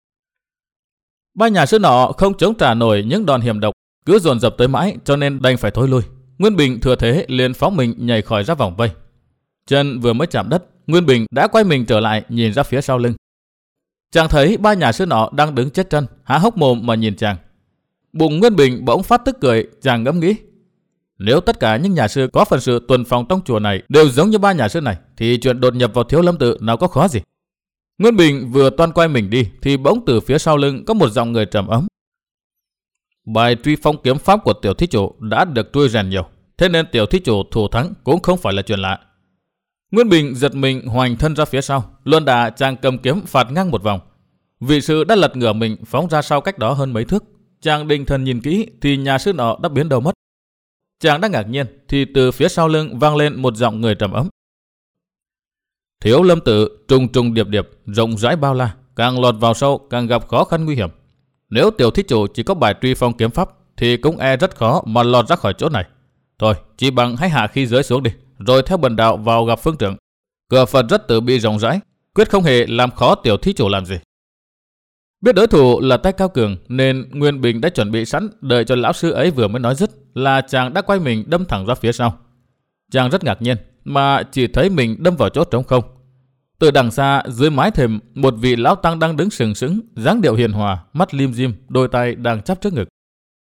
Speaker 1: Ba nhà sư nọ không chống trả nổi những đòn hiểm độc, cứ dồn dập tới mãi cho nên đành phải thối lui. Nguyên Bình thừa thế liền phóng mình nhảy khỏi ra vòng vây. Chân vừa mới chạm đất, Nguyên Bình đã quay mình trở lại nhìn ra phía sau lưng. Chàng thấy ba nhà sư nọ đang đứng chết chân, há hốc mồm mà nhìn chàng. Bụng Nguyên Bình bỗng phát tức cười, chàng ngẫm nghĩ: Nếu tất cả những nhà sư có phần sự tuần phòng trong chùa này đều giống như ba nhà sư này thì chuyện đột nhập vào Thiếu Lâm Tự nào có khó gì. Nguyên Bình vừa toan quay mình đi thì bỗng từ phía sau lưng có một giọng người trầm ấm: Bài truy phong kiếm pháp của tiểu thí chủ đã được trui rèn nhiều, thế nên tiểu thí chủ thủ thắng cũng không phải là chuyện lạ. Nguyên Bình giật mình hoành thân ra phía sau, luân đà chàng cầm kiếm phạt ngang một vòng. Vị sư đã lật ngửa mình phóng ra sau cách đó hơn mấy thước. Chàng định thần nhìn kỹ thì nhà sư nọ đã biến đâu mất. Chàng đang ngạc nhiên thì từ phía sau lưng vang lên một giọng người trầm ấm: Thiếu Lâm Tự trùng trùng điệp điệp, rộng rãi bao la, càng lọt vào sâu càng gặp khó khăn nguy hiểm. Nếu tiểu thí chủ chỉ có bài truy phong kiếm pháp thì cũng e rất khó mà lọt ra khỏi chỗ này. Thôi, chỉ bằng hãy hạ khí giới xuống đi, rồi theo bần đạo vào gặp phương trưởng. Cửa Phật rất từ bi rộng rãi, quyết không hề làm khó tiểu thí chủ làm gì. Biết đối thủ là tay cao cường nên Nguyên Bình đã chuẩn bị sẵn, đợi cho lão sư ấy vừa mới nói dứt là chàng đã quay mình đâm thẳng ra phía sau. Chàng rất ngạc nhiên mà chỉ thấy mình đâm vào chỗ trống không. Từ đằng xa dưới mái thềm, một vị lão tăng đang đứng sừng sững, dáng điệu hiền hòa, mắt lim dim, đôi tay đang chắp trước ngực.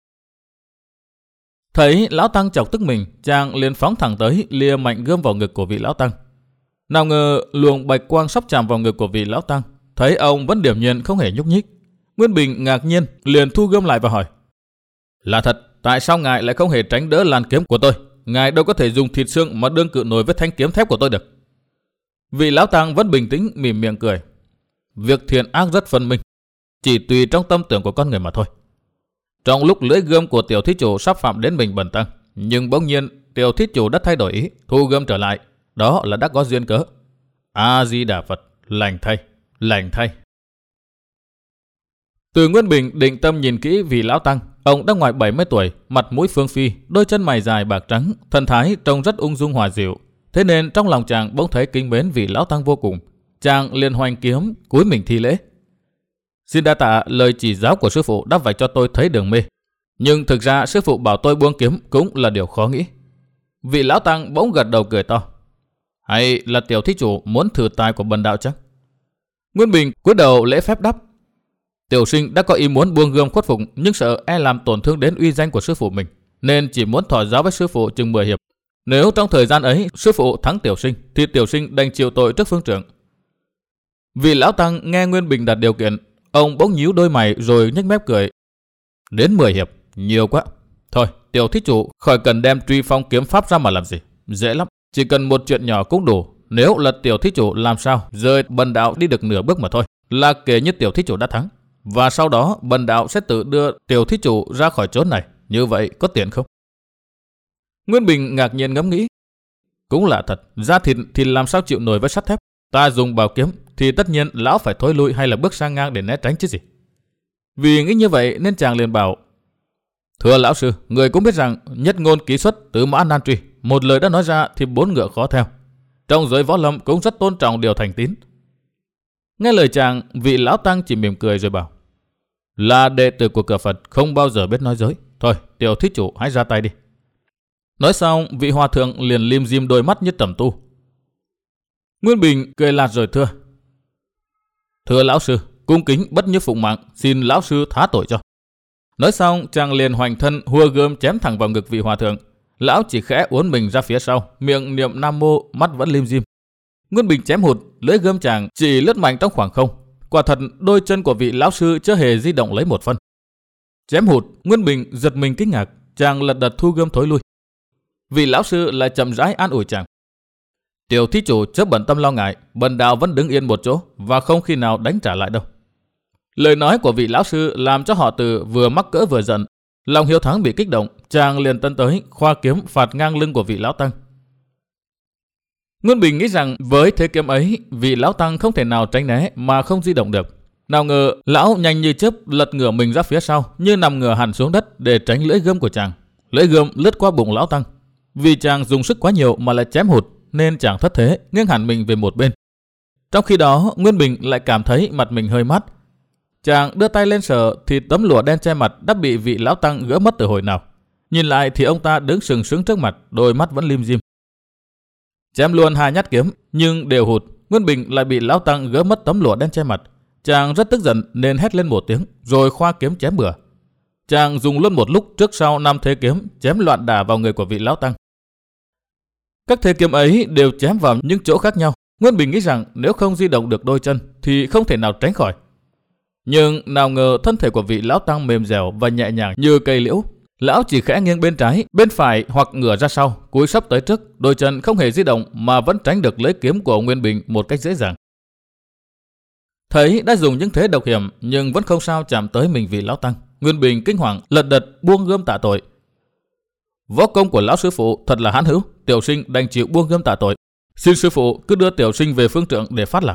Speaker 1: Thấy lão tăng chọc tức mình, chàng liền phóng thẳng tới, lia mạnh gươm vào ngực của vị lão tăng. Nào ngờ luồng bạch quang sắp chạm vào ngực của vị lão tăng, thấy ông vẫn điềm nhiên không hề nhúc nhích. Nguyên Bình ngạc nhiên, liền thu gươm lại và hỏi: Là thật, tại sao ngài lại không hề tránh đỡ làn kiếm của tôi? Ngài đâu có thể dùng thịt xương mà đương cự nổi với thanh kiếm thép của tôi được. Vị lão tăng vẫn bình tĩnh, mỉm miệng cười: Việc thiện ác rất phân minh, chỉ tùy trong tâm tưởng của con người mà thôi. Trong lúc lưỡi gươm của tiểu thí chủ sắp phạm đến mình bần tăng, nhưng bỗng nhiên tiểu thí chủ đã thay đổi ý, thu gươm trở lại. Đó là đã có duyên cớ. A Di Đà Phật, lành thay, lành thay. Từ Nguyên Bình định tâm nhìn kỹ vị lão tăng. Ông đã ngoài bảy mươi tuổi, mặt mũi phương phi, đôi chân mày dài bạc trắng, thần thái trông rất ung dung hòa dịu. Thế nên trong lòng chàng bỗng thấy kính mến vị lão tăng vô cùng. Chàng liền hoành kiếm, cúi mình thi lễ: Xin đa tạ lời chỉ giáo của sư phụ đã vạch cho tôi thấy đường mê. Nhưng thực ra sư phụ bảo tôi buông kiếm cũng là điều khó nghĩ. Vị lão tăng bỗng gật đầu cười to: Hay là tiểu thí chủ muốn thử tài của bần đạo chắc? Nguyên Bình cúi đầu lễ phép đáp: Tiểu sinh đã có ý muốn buông gươm khuất phục, nhưng sợ e làm tổn thương đến uy danh của sư phụ mình, nên chỉ muốn thọ giáo với sư phụ chừng mười hiệp. Nếu trong thời gian ấy sư phụ thắng tiểu sinh, thì tiểu sinh đành chịu tội trước phương trưởng. Vị lão tăng nghe Nguyên Bình đặt điều kiện, ông bỗng nhíu đôi mày rồi nhếch mép cười: Đến mười hiệp, nhiều quá. Thôi, tiểu thí chủ khỏi cần đem truy phong kiếm pháp ra mà làm gì. Dễ lắm, chỉ cần một chuyện nhỏ cũng đủ. Nếu là tiểu thí chủ làm sao rơi bần đạo đi được nửa bước mà thôi, là kể như tiểu thí chủ đã thắng. Và sau đó bần đạo sẽ tự đưa tiểu thí chủ ra khỏi chốn này. Như vậy có tiện không? Nguyên Bình ngạc nhiên ngẫm nghĩ: Cũng là thật, da thịt thì làm sao chịu nổi với sắt thép. Ta dùng bảo kiếm thì tất nhiên lão phải thối lui hay là bước sang ngang để né tránh chứ gì. Vì nghĩ như vậy nên chàng liền bảo: Thưa lão sư, người cũng biết rằng nhất ngôn ký xuất, tứ mã nan truy. Một lời đã nói ra thì bốn ngựa khó theo. Trong giới võ lâm cũng rất tôn trọng điều thành tín. Nghe lời chàng, vị lão tăng chỉ mỉm cười rồi bảo: Là đệ tử của cửa Phật, không bao giờ biết nói dối. Thôi, tiểu thí chủ hãy ra tay đi. Nói xong, vị hòa thượng liền lim dim đôi mắt như tẩm tu. Nguyên Bình cười lạt rồi thưa: Thưa lão sư, cung kính bất như phụng mạng, xin lão sư thá tội cho. Nói xong, chàng liền hoành thân hùa gươm chém thẳng vào ngực vị hòa thượng. Lão chỉ khẽ uốn mình ra phía sau, miệng niệm nam mô, mắt vẫn lim dim. Nguyên Bình chém hụt, lưỡi gươm chàng chỉ lướt mạnh trong khoảng không. Quả thật đôi chân của vị lão sư chưa hề di động lấy một phân. Chém hụt, Nguyên Bình giật mình kinh ngạc, chàng lật đật thu gươm thối lui. Vị lão sư lại chậm rãi an ủi chàng: Tiểu thí chủ chớ bận tâm lo ngại, bần đạo vẫn đứng yên một chỗ và không khi nào đánh trả lại đâu. Lời nói của vị lão sư làm cho họ Từ vừa mắc cỡ vừa giận. Lòng hiếu thắng bị kích động, chàng liền tân tới khoa kiếm phạt ngang lưng của vị lão tăng. Nguyên Bình nghĩ rằng với thế kiếm ấy, vị lão tăng không thể nào tránh né mà không di động được. Nào ngờ lão nhanh như chớp lật ngửa mình ra phía sau, như nằm ngửa hẳn xuống đất để tránh lưỡi gươm của chàng. Lưỡi gươm lướt qua bụng lão tăng. Vì chàng dùng sức quá nhiều mà lại chém hụt, nên chàng thất thế, nghiêng hẳn mình về một bên. Trong khi đó, Nguyên Bình lại cảm thấy mặt mình hơi mát. Chàng đưa tay lên sờ thì tấm lụa đen che mặt đã bị vị lão tăng gỡ mất từ hồi nào. Nhìn lại thì ông ta đứng sừng sững trước mặt, đôi mắt vẫn lim dim. Chém luôn hai nhát kiếm nhưng đều hụt, Nguyên Bình lại bị lão tăng gỡ mất tấm lụa đen che mặt. Chàng rất tức giận nên hét lên một tiếng rồi khoa kiếm chém bừa. Chàng dùng luôn một lúc trước sau năm thế kiếm chém loạn đả vào người của vị lão tăng. Các thế kiếm ấy đều chém vào những chỗ khác nhau. Nguyên Bình nghĩ rằng nếu không di động được đôi chân thì không thể nào tránh khỏi. Nhưng nào ngờ thân thể của vị lão tăng mềm dẻo và nhẹ nhàng như cây liễu. Lão chỉ khẽ nghiêng bên trái, bên phải hoặc ngửa ra sau, cúi sấp tới trước, đôi chân không hề di động mà vẫn tránh được lưỡi kiếm của Nguyên Bình một cách dễ dàng. Thấy đã dùng những thế độc hiểm nhưng vẫn không sao chạm tới mình vị lão tăng, Nguyên Bình kinh hoàng lật đật buông gươm tạ tội. Võ công của lão sư phụ thật là hãn hữu, tiểu sinh đành chịu buông gươm tạ tội. Xin sư phụ cứ đưa tiểu sinh về phương trượng để phát lạc.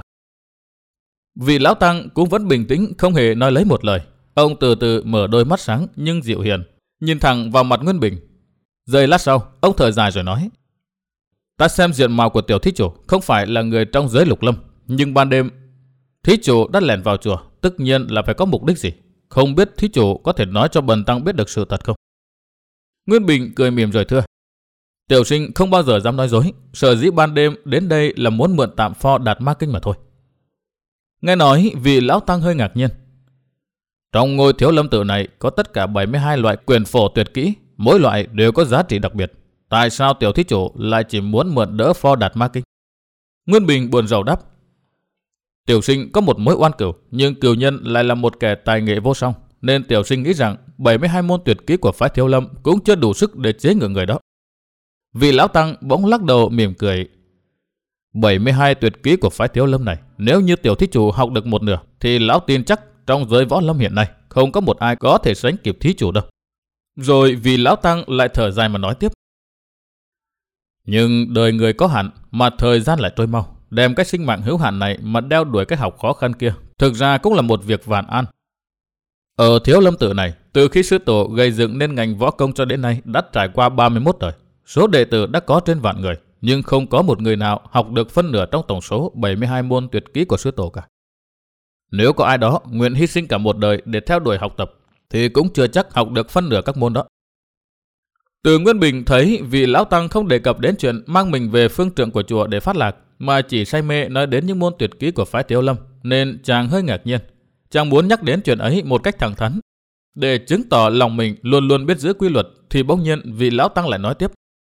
Speaker 1: Vị lão tăng cũng vẫn bình tĩnh, không hề nói lấy một lời. Ông từ từ mở đôi mắt sáng nhưng dịu hiền, nhìn thẳng vào mặt Nguyên Bình. Giây lát sau, ông thở dài rồi nói: Ta xem diện mạo của tiểu thí chủ không phải là người trong giới lục lâm, nhưng ban đêm thí chủ đã lẻn vào chùa, tất nhiên là phải có mục đích gì. Không biết thí chủ có thể nói cho bần tăng biết được sự thật không? Nguyên Bình cười mỉm rồi thưa: Tiểu sinh không bao giờ dám nói dối, sở dĩ ban đêm đến đây là muốn mượn tạm pho Đạt Ma Kinh mà thôi. Nghe nói vị lão tăng hơi ngạc nhiên. Trong ngôi Thiếu Lâm tự này có tất cả bảy mươi hai loại quyền phổ tuyệt kỹ, mỗi loại đều có giá trị đặc biệt. Tại sao tiểu thí chủ lại chỉ muốn mượn đỡ pho Đạt Ma Kinh? Nguyên Bình buồn rầu đáp: Tiểu sinh có một mối oan cửu, nhưng cửu nhân lại là một kẻ tài nghệ vô song, nên tiểu sinh nghĩ rằng bảy mươi hai môn tuyệt kỹ của phái Thiếu Lâm cũng chưa đủ sức để chế ngự người đó. Vị lão tăng bỗng lắc đầu mỉm cười: bảy mươi hai tuyệt kỹ của phái Thiếu Lâm này, nếu như tiểu thí chủ học được một nửa, thì lão tin chắc trong giới võ lâm hiện nay không có một ai có thể sánh kịp thí chủ đâu. Rồi vị lão tăng lại thở dài mà nói tiếp: Nhưng đời người có hạn, mà thời gian lại trôi mau. Đem cái sinh mạng hữu hạn này mà đeo đuổi cái học khó khăn kia, thực ra cũng là một việc vạn an. Ở Thiếu Lâm tự này, từ khi sư tổ gây dựng nên ngành võ công cho đến nay đã trải qua ba mươi mốt đời. Số đệ tử đã có trên vạn người, nhưng không có một người nào học được phân nửa trong tổng số bảy mươi hai môn tuyệt kỹ của sư tổ cả. Nếu có ai đó nguyện hy sinh cả một đời để theo đuổi học tập, thì cũng chưa chắc học được phân nửa các môn đó. Từ Nguyên Bình thấy vị lão tăng không đề cập đến chuyện mang mình về phương trượng của chùa để phát lạc, mà chỉ say mê nói đến những môn tuyệt kỹ của phái Thiếu Lâm, nên chàng hơi ngạc nhiên. Chàng muốn nhắc đến chuyện ấy một cách thẳng thắn, để chứng tỏ lòng mình luôn luôn biết giữ quy luật, thì bỗng nhiên vị lão tăng lại nói tiếp: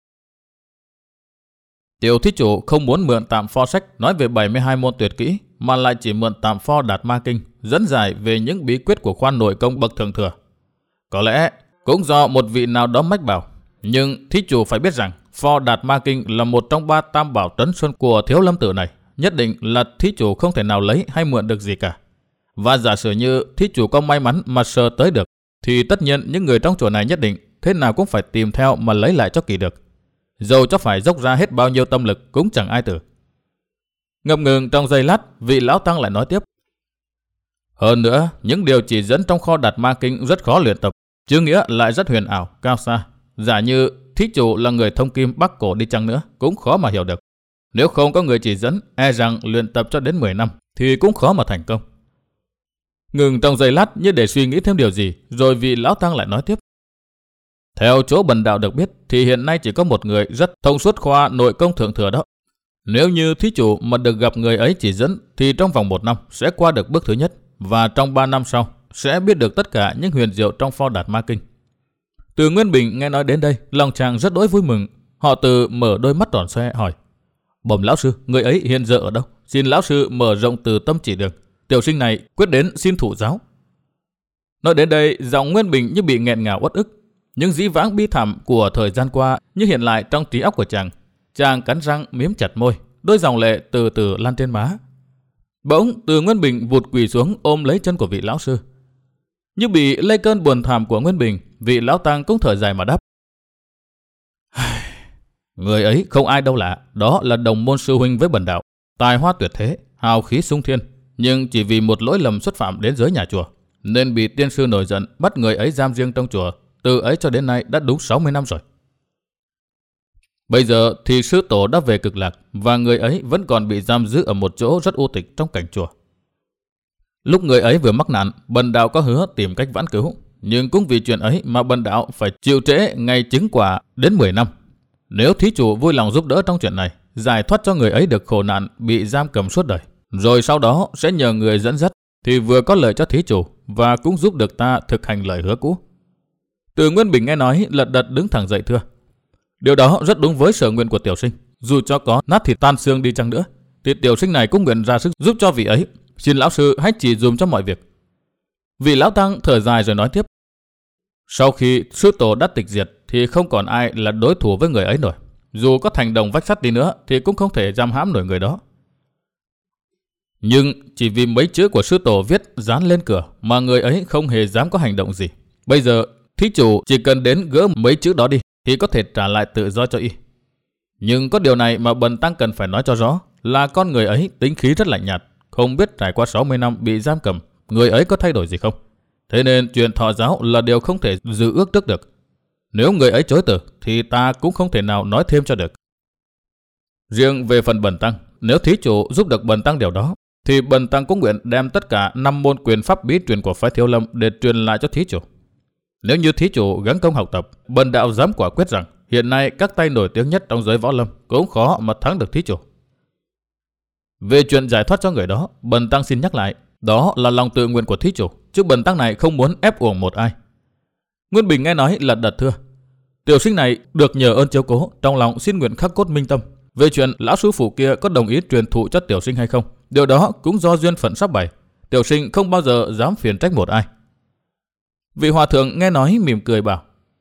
Speaker 1: Tiểu thí chủ không muốn mượn tạm pho sách nói về bảy mươi hai môn tuyệt kỹ, mà lại chỉ mượn tạm pho Đạt Ma Kinh, dẫn giải về những bí quyết của khoan nội công bậc thượng thừa. Có lẽ cũng do một vị nào đó mách bảo, nhưng thí chủ phải biết rằng pho Đạt Ma Kinh là một trong ba tam bảo trấn xuân của Thiếu Lâm tự này, nhất định là thí chủ không thể nào lấy hay mượn được gì cả. Và giả sử như thí chủ có may mắn mà sờ tới được, thì tất nhiên những người trong chùa này nhất định thế nào cũng phải tìm theo mà lấy lại cho kỳ được. Dầu cho phải dốc ra hết bao nhiêu tâm lực cũng chẳng ai tử. Ngập ngừng trong giây lát, vị lão tăng lại nói tiếp: Hơn nữa, những điều chỉ dẫn trong kho Đạt Ma Kinh rất khó luyện tập, chứ nghĩa lại rất huyền ảo, cao xa. Giả như thí chủ là người thông kim Bắc Cổ đi chăng nữa, cũng khó mà hiểu được. Nếu không có người chỉ dẫn, e rằng luyện tập cho đến mười năm thì cũng khó mà thành công. Ngừng trong giây lát như để suy nghĩ thêm điều gì, rồi vị lão tăng lại nói tiếp: Theo chỗ bần đạo được biết, thì hiện nay chỉ có một người rất thông suốt khoa nội công thượng thừa đó. Nếu như thí chủ mà được gặp người ấy chỉ dẫn, thì trong vòng một năm sẽ qua được bước thứ nhất, và trong ba năm sau sẽ biết được tất cả những huyền diệu trong pho Đạt Ma Kinh. Từ Nguyên Bình nghe nói đến đây, lòng chàng rất đỗi vui mừng. Họ Từ mở đôi mắt tròn xoe hỏi: Bẩm lão sư, người ấy hiện giờ ở đâu? Xin lão sư mở rộng từ tâm chỉ đường. Tiểu sinh này quyết đến xin thụ giáo. Nói đến đây, giọng Nguyên Bình như bị nghẹn ngào uất ức. Những dĩ vãng bi thảm của thời gian qua như hiện lại trong trí óc của chàng. Chàng cắn răng miếm chặt môi, đôi dòng lệ từ từ lan trên má. Bỗng Từ Nguyên Bình vụt quỳ xuống ôm lấy chân của vị lão sư. Như bị lây cơn buồn thảm của Nguyên Bình, vị lão tăng cũng thở dài mà đáp: Người ấy không ai đâu lạ, đó là đồng môn sư huynh với bần đạo, tài hoa tuyệt thế, hào khí sung thiên, nhưng chỉ vì một lỗi lầm xúc phạm đến giới nhà chùa, nên bị tiên sư nổi giận bắt người ấy giam riêng trong chùa. Từ ấy cho đến nay đã đúng sáu mươi năm rồi. Bây giờ thì sư tổ đã về cực lạc, và người ấy vẫn còn bị giam giữ ở một chỗ rất u tịch trong cảnh chùa. Lúc người ấy vừa mắc nạn, bần đạo có hứa tìm cách vãn cứu, nhưng cũng vì chuyện ấy mà bần đạo phải chịu trễ ngày chứng quả đến mười năm. Nếu thí chủ vui lòng giúp đỡ trong chuyện này, giải thoát cho người ấy được khổ nạn bị giam cầm suốt đời, rồi sau đó sẽ nhờ người dẫn dắt, thì vừa có lợi cho thí chủ và cũng giúp được ta thực hành lời hứa cũ. Từ Nguyên Bình nghe nói, lật đật đứng thẳng dậy thưa: Điều đó rất đúng với sở nguyện của tiểu sinh. Dù cho có nát thịt tan xương đi chăng nữa, thì tiểu sinh này cũng nguyện ra sức giúp cho vị ấy. Xin lão sư hãy chỉ dùm cho mọi việc. Vị lão tăng thở dài rồi nói tiếp: Sau khi sư tổ đã tịch diệt, thì không còn ai là đối thủ với người ấy nổi. Dù có thành đồng vách sắt đi nữa, thì cũng không thể giam hãm nổi người đó. Nhưng chỉ vì mấy chữ của sư tổ viết dán lên cửa, mà người ấy không hề dám có hành động gì. Bây giờ thí chủ chỉ cần đến gỡ mấy chữ đó đi, thì có thể trả lại tự do cho y. Nhưng có điều này mà bần tăng cần phải nói cho rõ, là con người ấy tính khí rất lạnh nhạt, không biết trải qua sáu mươi năm bị giam cầm, người ấy có thay đổi gì không. Thế nên chuyện thọ giáo là điều không thể dự ước trước được. Nếu người ấy chối từ, thì ta cũng không thể nào nói thêm cho được. Riêng về phần bần tăng, nếu thí chủ giúp được bần tăng điều đó, thì bần tăng cũng nguyện đem tất cả năm môn quyền pháp bí truyền của phái Thiếu Lâm để truyền lại cho thí chủ. Nếu như thí chủ gắng công học tập, bần đạo dám quả quyết rằng hiện nay các tay nổi tiếng nhất trong giới võ lâm cũng khó mà thắng được thí chủ. Về chuyện giải thoát cho người đó, bần tăng xin nhắc lại, đó là lòng tự nguyện của thí chủ, chứ bần tăng này không muốn ép uổng một ai. Nguyên Bình nghe nói là đật thưa. Tiểu sinh này được nhờ ơn chiếu cố, trong lòng xin nguyện khắc cốt minh tâm. Về chuyện lão sư phụ kia có đồng ý truyền thụ cho tiểu sinh hay không, điều đó cũng do duyên phận sắp bày. Tiểu sinh không bao giờ dám phiền trách một ai. Vị hòa thượng nghe nói mỉm cười bảo: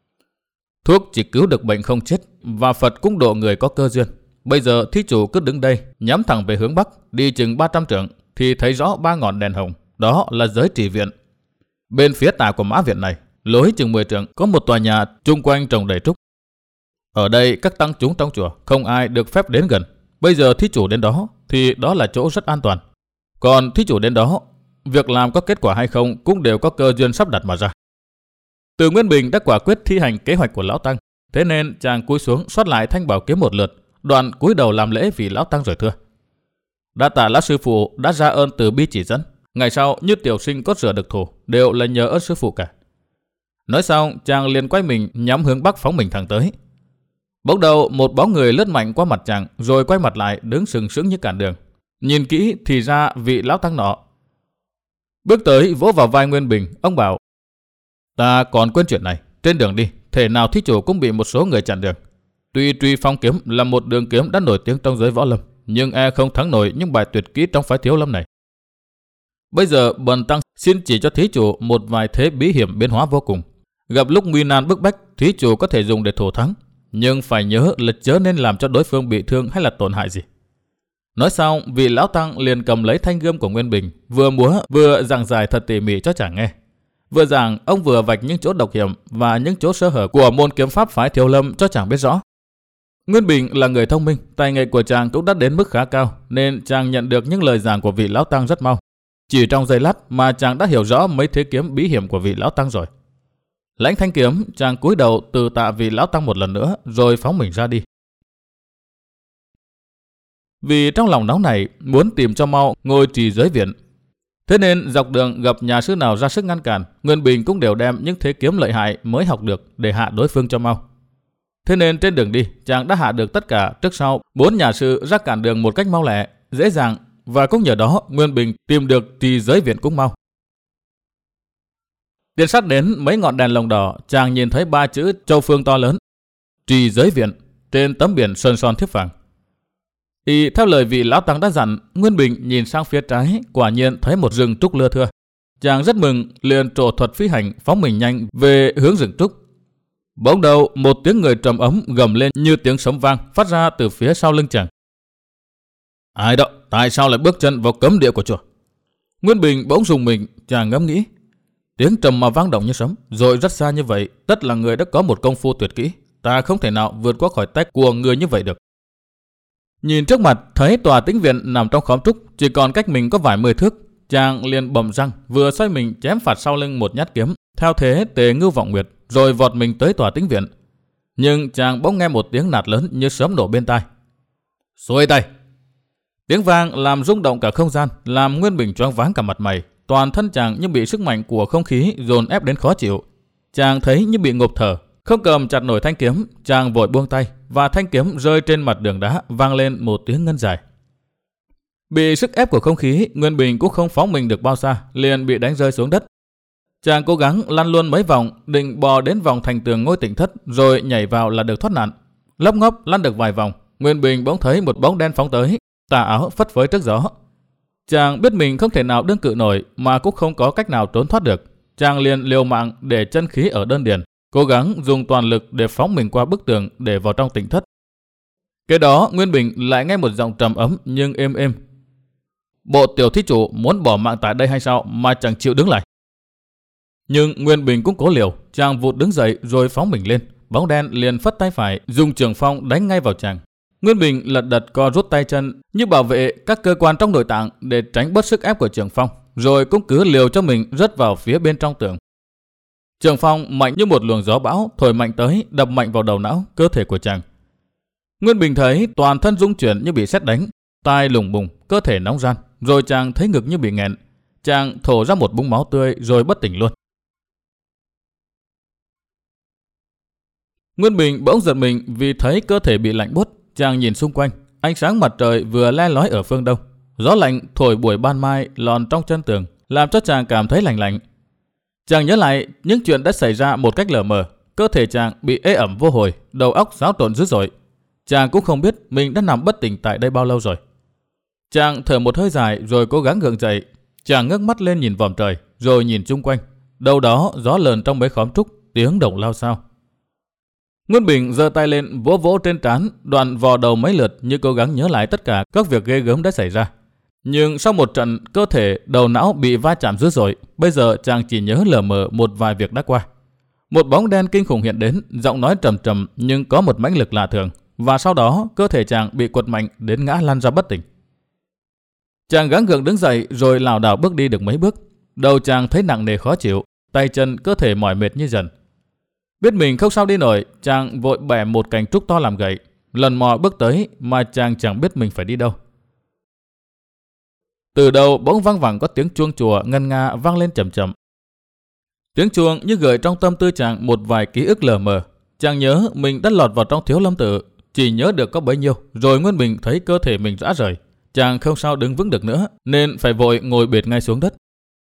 Speaker 1: thuốc chỉ cứu được bệnh không chết, và Phật cũng độ người có cơ duyên. Bây giờ thí chủ cứ đứng đây, nhắm thẳng về hướng bắc, đi chừng ba trăm trượng thì thấy rõ ba ngọn đèn hồng, đó là giới trì viện. Bên phía tả của mã viện này, lối chừng mười trượng có một tòa nhà chung quanh trồng đầy trúc. Ở đây các tăng chúng trong chùa không ai được phép đến gần. Bây giờ thí chủ đến đó thì đó là chỗ rất an toàn. Còn thí chủ đến đó, việc làm có kết quả hay không cũng đều có cơ duyên sắp đặt mà ra. Từ Nguyên Bình đã quả quyết thi hành kế hoạch của lão tăng, thế nên chàng cúi xuống xoát lại thanh bảo kiếm một lượt, đoạn cúi đầu làm lễ vì lão tăng rồi thưa: đa tạ lão sư phụ đã ra ơn từ bi chỉ dẫn. Ngày sau như tiểu sinh có rửa được thù đều là nhờ ơn sư phụ cả. Nói xong chàng liền quay mình nhắm hướng bắc phóng mình thẳng tới. Bỗng đầu một bóng người lướt mạnh qua mặt chàng, rồi quay mặt lại đứng sừng sững như cản đường. Nhìn kỹ thì ra vị lão tăng nọ. Bước tới vỗ vào vai Nguyên Bình, ông bảo: ta còn quên chuyện này, trên đường đi thể nào thí chủ cũng bị một số người chặn đường. Tuy Truy Phong kiếm là một đường kiếm đã nổi tiếng trong giới võ lâm, nhưng e không thắng nổi những bài tuyệt kỹ trong phái Thiếu Lâm này. Bây giờ bần tăng xin chỉ cho thí chủ một vài thế bí hiểm biến hóa vô cùng. Gặp lúc nguy nan bức bách, thí chủ có thể dùng để thủ thắng, nhưng phải nhớ là chớ nên làm cho đối phương bị thương hay là tổn hại gì. Nói xong, vị lão tăng liền cầm lấy thanh gươm của Nguyên Bình, vừa múa vừa giảng giải thật tỉ mỉ cho chàng nghe. Vừa giảng, ông vừa vạch những chỗ độc hiểm và những chỗ sơ hở của môn kiếm pháp phái Thiếu Lâm cho chàng biết rõ. Nguyên Bình là người thông minh, tài nghệ của chàng cũng đã đến mức khá cao, nên chàng nhận được những lời giảng của vị lão tăng rất mau. Chỉ trong giây lát mà chàng đã hiểu rõ mấy thế kiếm bí hiểm của vị lão tăng rồi. Lãnh thanh kiếm, chàng cúi đầu từ tạ vị lão tăng một lần nữa, rồi phóng mình ra đi. Vì trong lòng nóng này muốn tìm cho mau ngôi trì giới viện, thế nên dọc đường gặp nhà sư nào ra sức ngăn cản, Nguyên Bình cũng đều đem những thế kiếm lợi hại mới học được để hạ đối phương cho mau. Thế nên trên đường đi, chàng đã hạ được tất cả trước sau bốn nhà sư ra cản đường một cách mau lẹ, dễ dàng, và cũng nhờ đó Nguyên Bình tìm được trì giới viện cũng mau. Tiến sát đến mấy ngọn đèn lồng đỏ, chàng nhìn thấy ba chữ châu phương to lớn: trì giới viện, trên tấm biển sơn son thiếp vàng. Y theo lời vị lão tăng đã dặn, Nguyên Bình nhìn sang phía trái, quả nhiên thấy một rừng trúc lưa thưa. Chàng rất mừng, liền trổ thuật phi hành phóng mình nhanh về hướng rừng trúc. Bỗng đầu một tiếng người trầm ấm gầm lên như tiếng sấm vang phát ra từ phía sau lưng chàng. Ai đó, tại sao lại bước chân vào cấm địa của chùa? Nguyên Bình bỗng rùng mình, chàng ngẫm nghĩ. Tiếng trầm mà vang động như sấm, rồi rất xa như vậy, tất là người đã có một công phu tuyệt kỹ. Ta không thể nào vượt qua khỏi tách của người như vậy được. Nhìn trước mặt thấy tòa tĩnh viện nằm trong khóm trúc, chỉ còn cách mình có vài mươi thước, chàng liền bầm răng, vừa xoay mình chém phạt sau lưng một nhát kiếm, theo thế Tề Ngưu Vọng Nguyệt, rồi vọt mình tới tòa tĩnh viện. Nhưng chàng bỗng nghe một tiếng nạt lớn như sấm nổ bên tai. Xuôi tay! Tiếng vang làm rung động cả không gian, làm Nguyên Bình choáng váng cả mặt mày. Toàn thân chàng như bị sức mạnh của không khí dồn ép đến khó chịu. Chàng thấy như bị ngộp thở, không cầm chặt nổi thanh kiếm, chàng vội buông tay và thanh kiếm rơi trên mặt đường đá, vang lên một tiếng ngân dài. Bị sức ép của không khí, Nguyên Bình cũng không phóng mình được bao xa, liền bị đánh rơi xuống đất. Chàng cố gắng lăn luôn mấy vòng, định bò đến vòng thành tường ngôi Tỉnh Thất, rồi nhảy vào là được thoát nạn. Lấp ngóp lăn được vài vòng, Nguyên Bình bỗng thấy một bóng đen phóng tới, tà áo phất phới trước gió. Chàng biết mình không thể nào đương cự nổi, mà cũng không có cách nào trốn thoát được. Chàng liền liều mạng để chân khí ở đơn điền, cố gắng dùng toàn lực để phóng mình qua bức tường để vào trong Tỉnh Thất. Kế đó Nguyên Bình lại nghe một giọng trầm ấm nhưng êm êm. Bộ tiểu thí chủ muốn bỏ mạng tại đây hay sao mà chẳng chịu đứng lại? Nhưng Nguyên Bình cũng cố liều, chàng vụt đứng dậy rồi phóng mình lên. Bóng đen liền phất tay phải, dùng trường phong đánh ngay vào chàng. Nguyên Bình lật đật co rút tay chân như bảo vệ các cơ quan trong nội tạng để tránh bớt sức ép của trường phong, rồi cũng cứ liều cho mình rớt vào phía bên trong tường. Trường phong mạnh như một luồng gió bão thổi mạnh tới, đập mạnh vào đầu não, cơ thể của chàng. Nguyên Bình thấy toàn thân rung chuyển như bị sét đánh, Tai lùng bùng, cơ thể nóng ran, rồi chàng thấy ngực như bị nghẹn. Chàng thổ ra một búng máu tươi rồi bất tỉnh luôn. Nguyên Bình bỗng giật mình vì thấy cơ thể bị lạnh buốt. Chàng nhìn xung quanh, ánh sáng mặt trời vừa le lói ở phương đông. Gió lạnh thổi buổi ban mai lòn trong chân tường, làm cho chàng cảm thấy lạnh lạnh. Chàng nhớ lại những chuyện đã xảy ra một cách lờ mờ. Cơ thể chàng bị ê ẩm vô hồi, đầu óc xáo trộn dữ dội. Chàng cũng không biết mình đã nằm bất tỉnh tại đây bao lâu rồi. Chàng thở một hơi dài rồi cố gắng gượng dậy. Chàng ngước mắt lên nhìn vòm trời, rồi nhìn chung quanh. Đâu đó gió lờn trong mấy khóm trúc, tiếng động lao xao. Nguyên Bình giơ tay lên vỗ vỗ trên trán, đoạn vò đầu mấy lượt như cố gắng nhớ lại tất cả các việc ghê gớm đã xảy ra. Nhưng sau một trận, cơ thể, đầu não bị va chạm dữ dội. Bây giờ chàng chỉ nhớ lờ mờ một vài việc đã qua. Một bóng đen kinh khủng hiện đến, giọng nói trầm trầm nhưng có một mãnh lực lạ thường. Và sau đó, cơ thể chàng bị quật mạnh đến ngã lăn ra bất tỉnh. Chàng gắng gượng đứng dậy rồi lảo đảo bước đi được mấy bước. Đầu chàng thấy nặng nề khó chịu, tay chân cơ thể mỏi mệt như dần. Biết mình không sao đi nổi, chàng vội bẻ một cành trúc to làm gậy, lần mò bước tới mà chàng chẳng biết mình phải đi đâu. Từ đầu bỗng vang vẳng có tiếng chuông chùa ngân nga vang lên chậm chậm. Tiếng chuông như gợi trong tâm tư chàng một vài ký ức lờ mờ. Chàng nhớ mình đã lọt vào trong Thiếu Lâm Tự, chỉ nhớ được có bấy nhiêu, rồi Nguyên Bình thấy cơ thể mình rã rời. Chàng không sao đứng vững được nữa, nên phải vội ngồi bệt ngay xuống đất.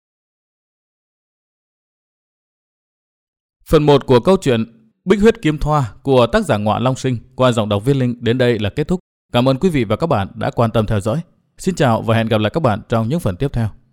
Speaker 1: Phần một của câu chuyện Bích Huyết Kiếm Thoa của tác giả Ngọa Long Sinh qua giọng đọc Viết Linh đến đây là kết thúc. Cảm ơn quý vị và các bạn đã quan tâm theo dõi. Xin chào và hẹn gặp lại các bạn trong những phần tiếp theo.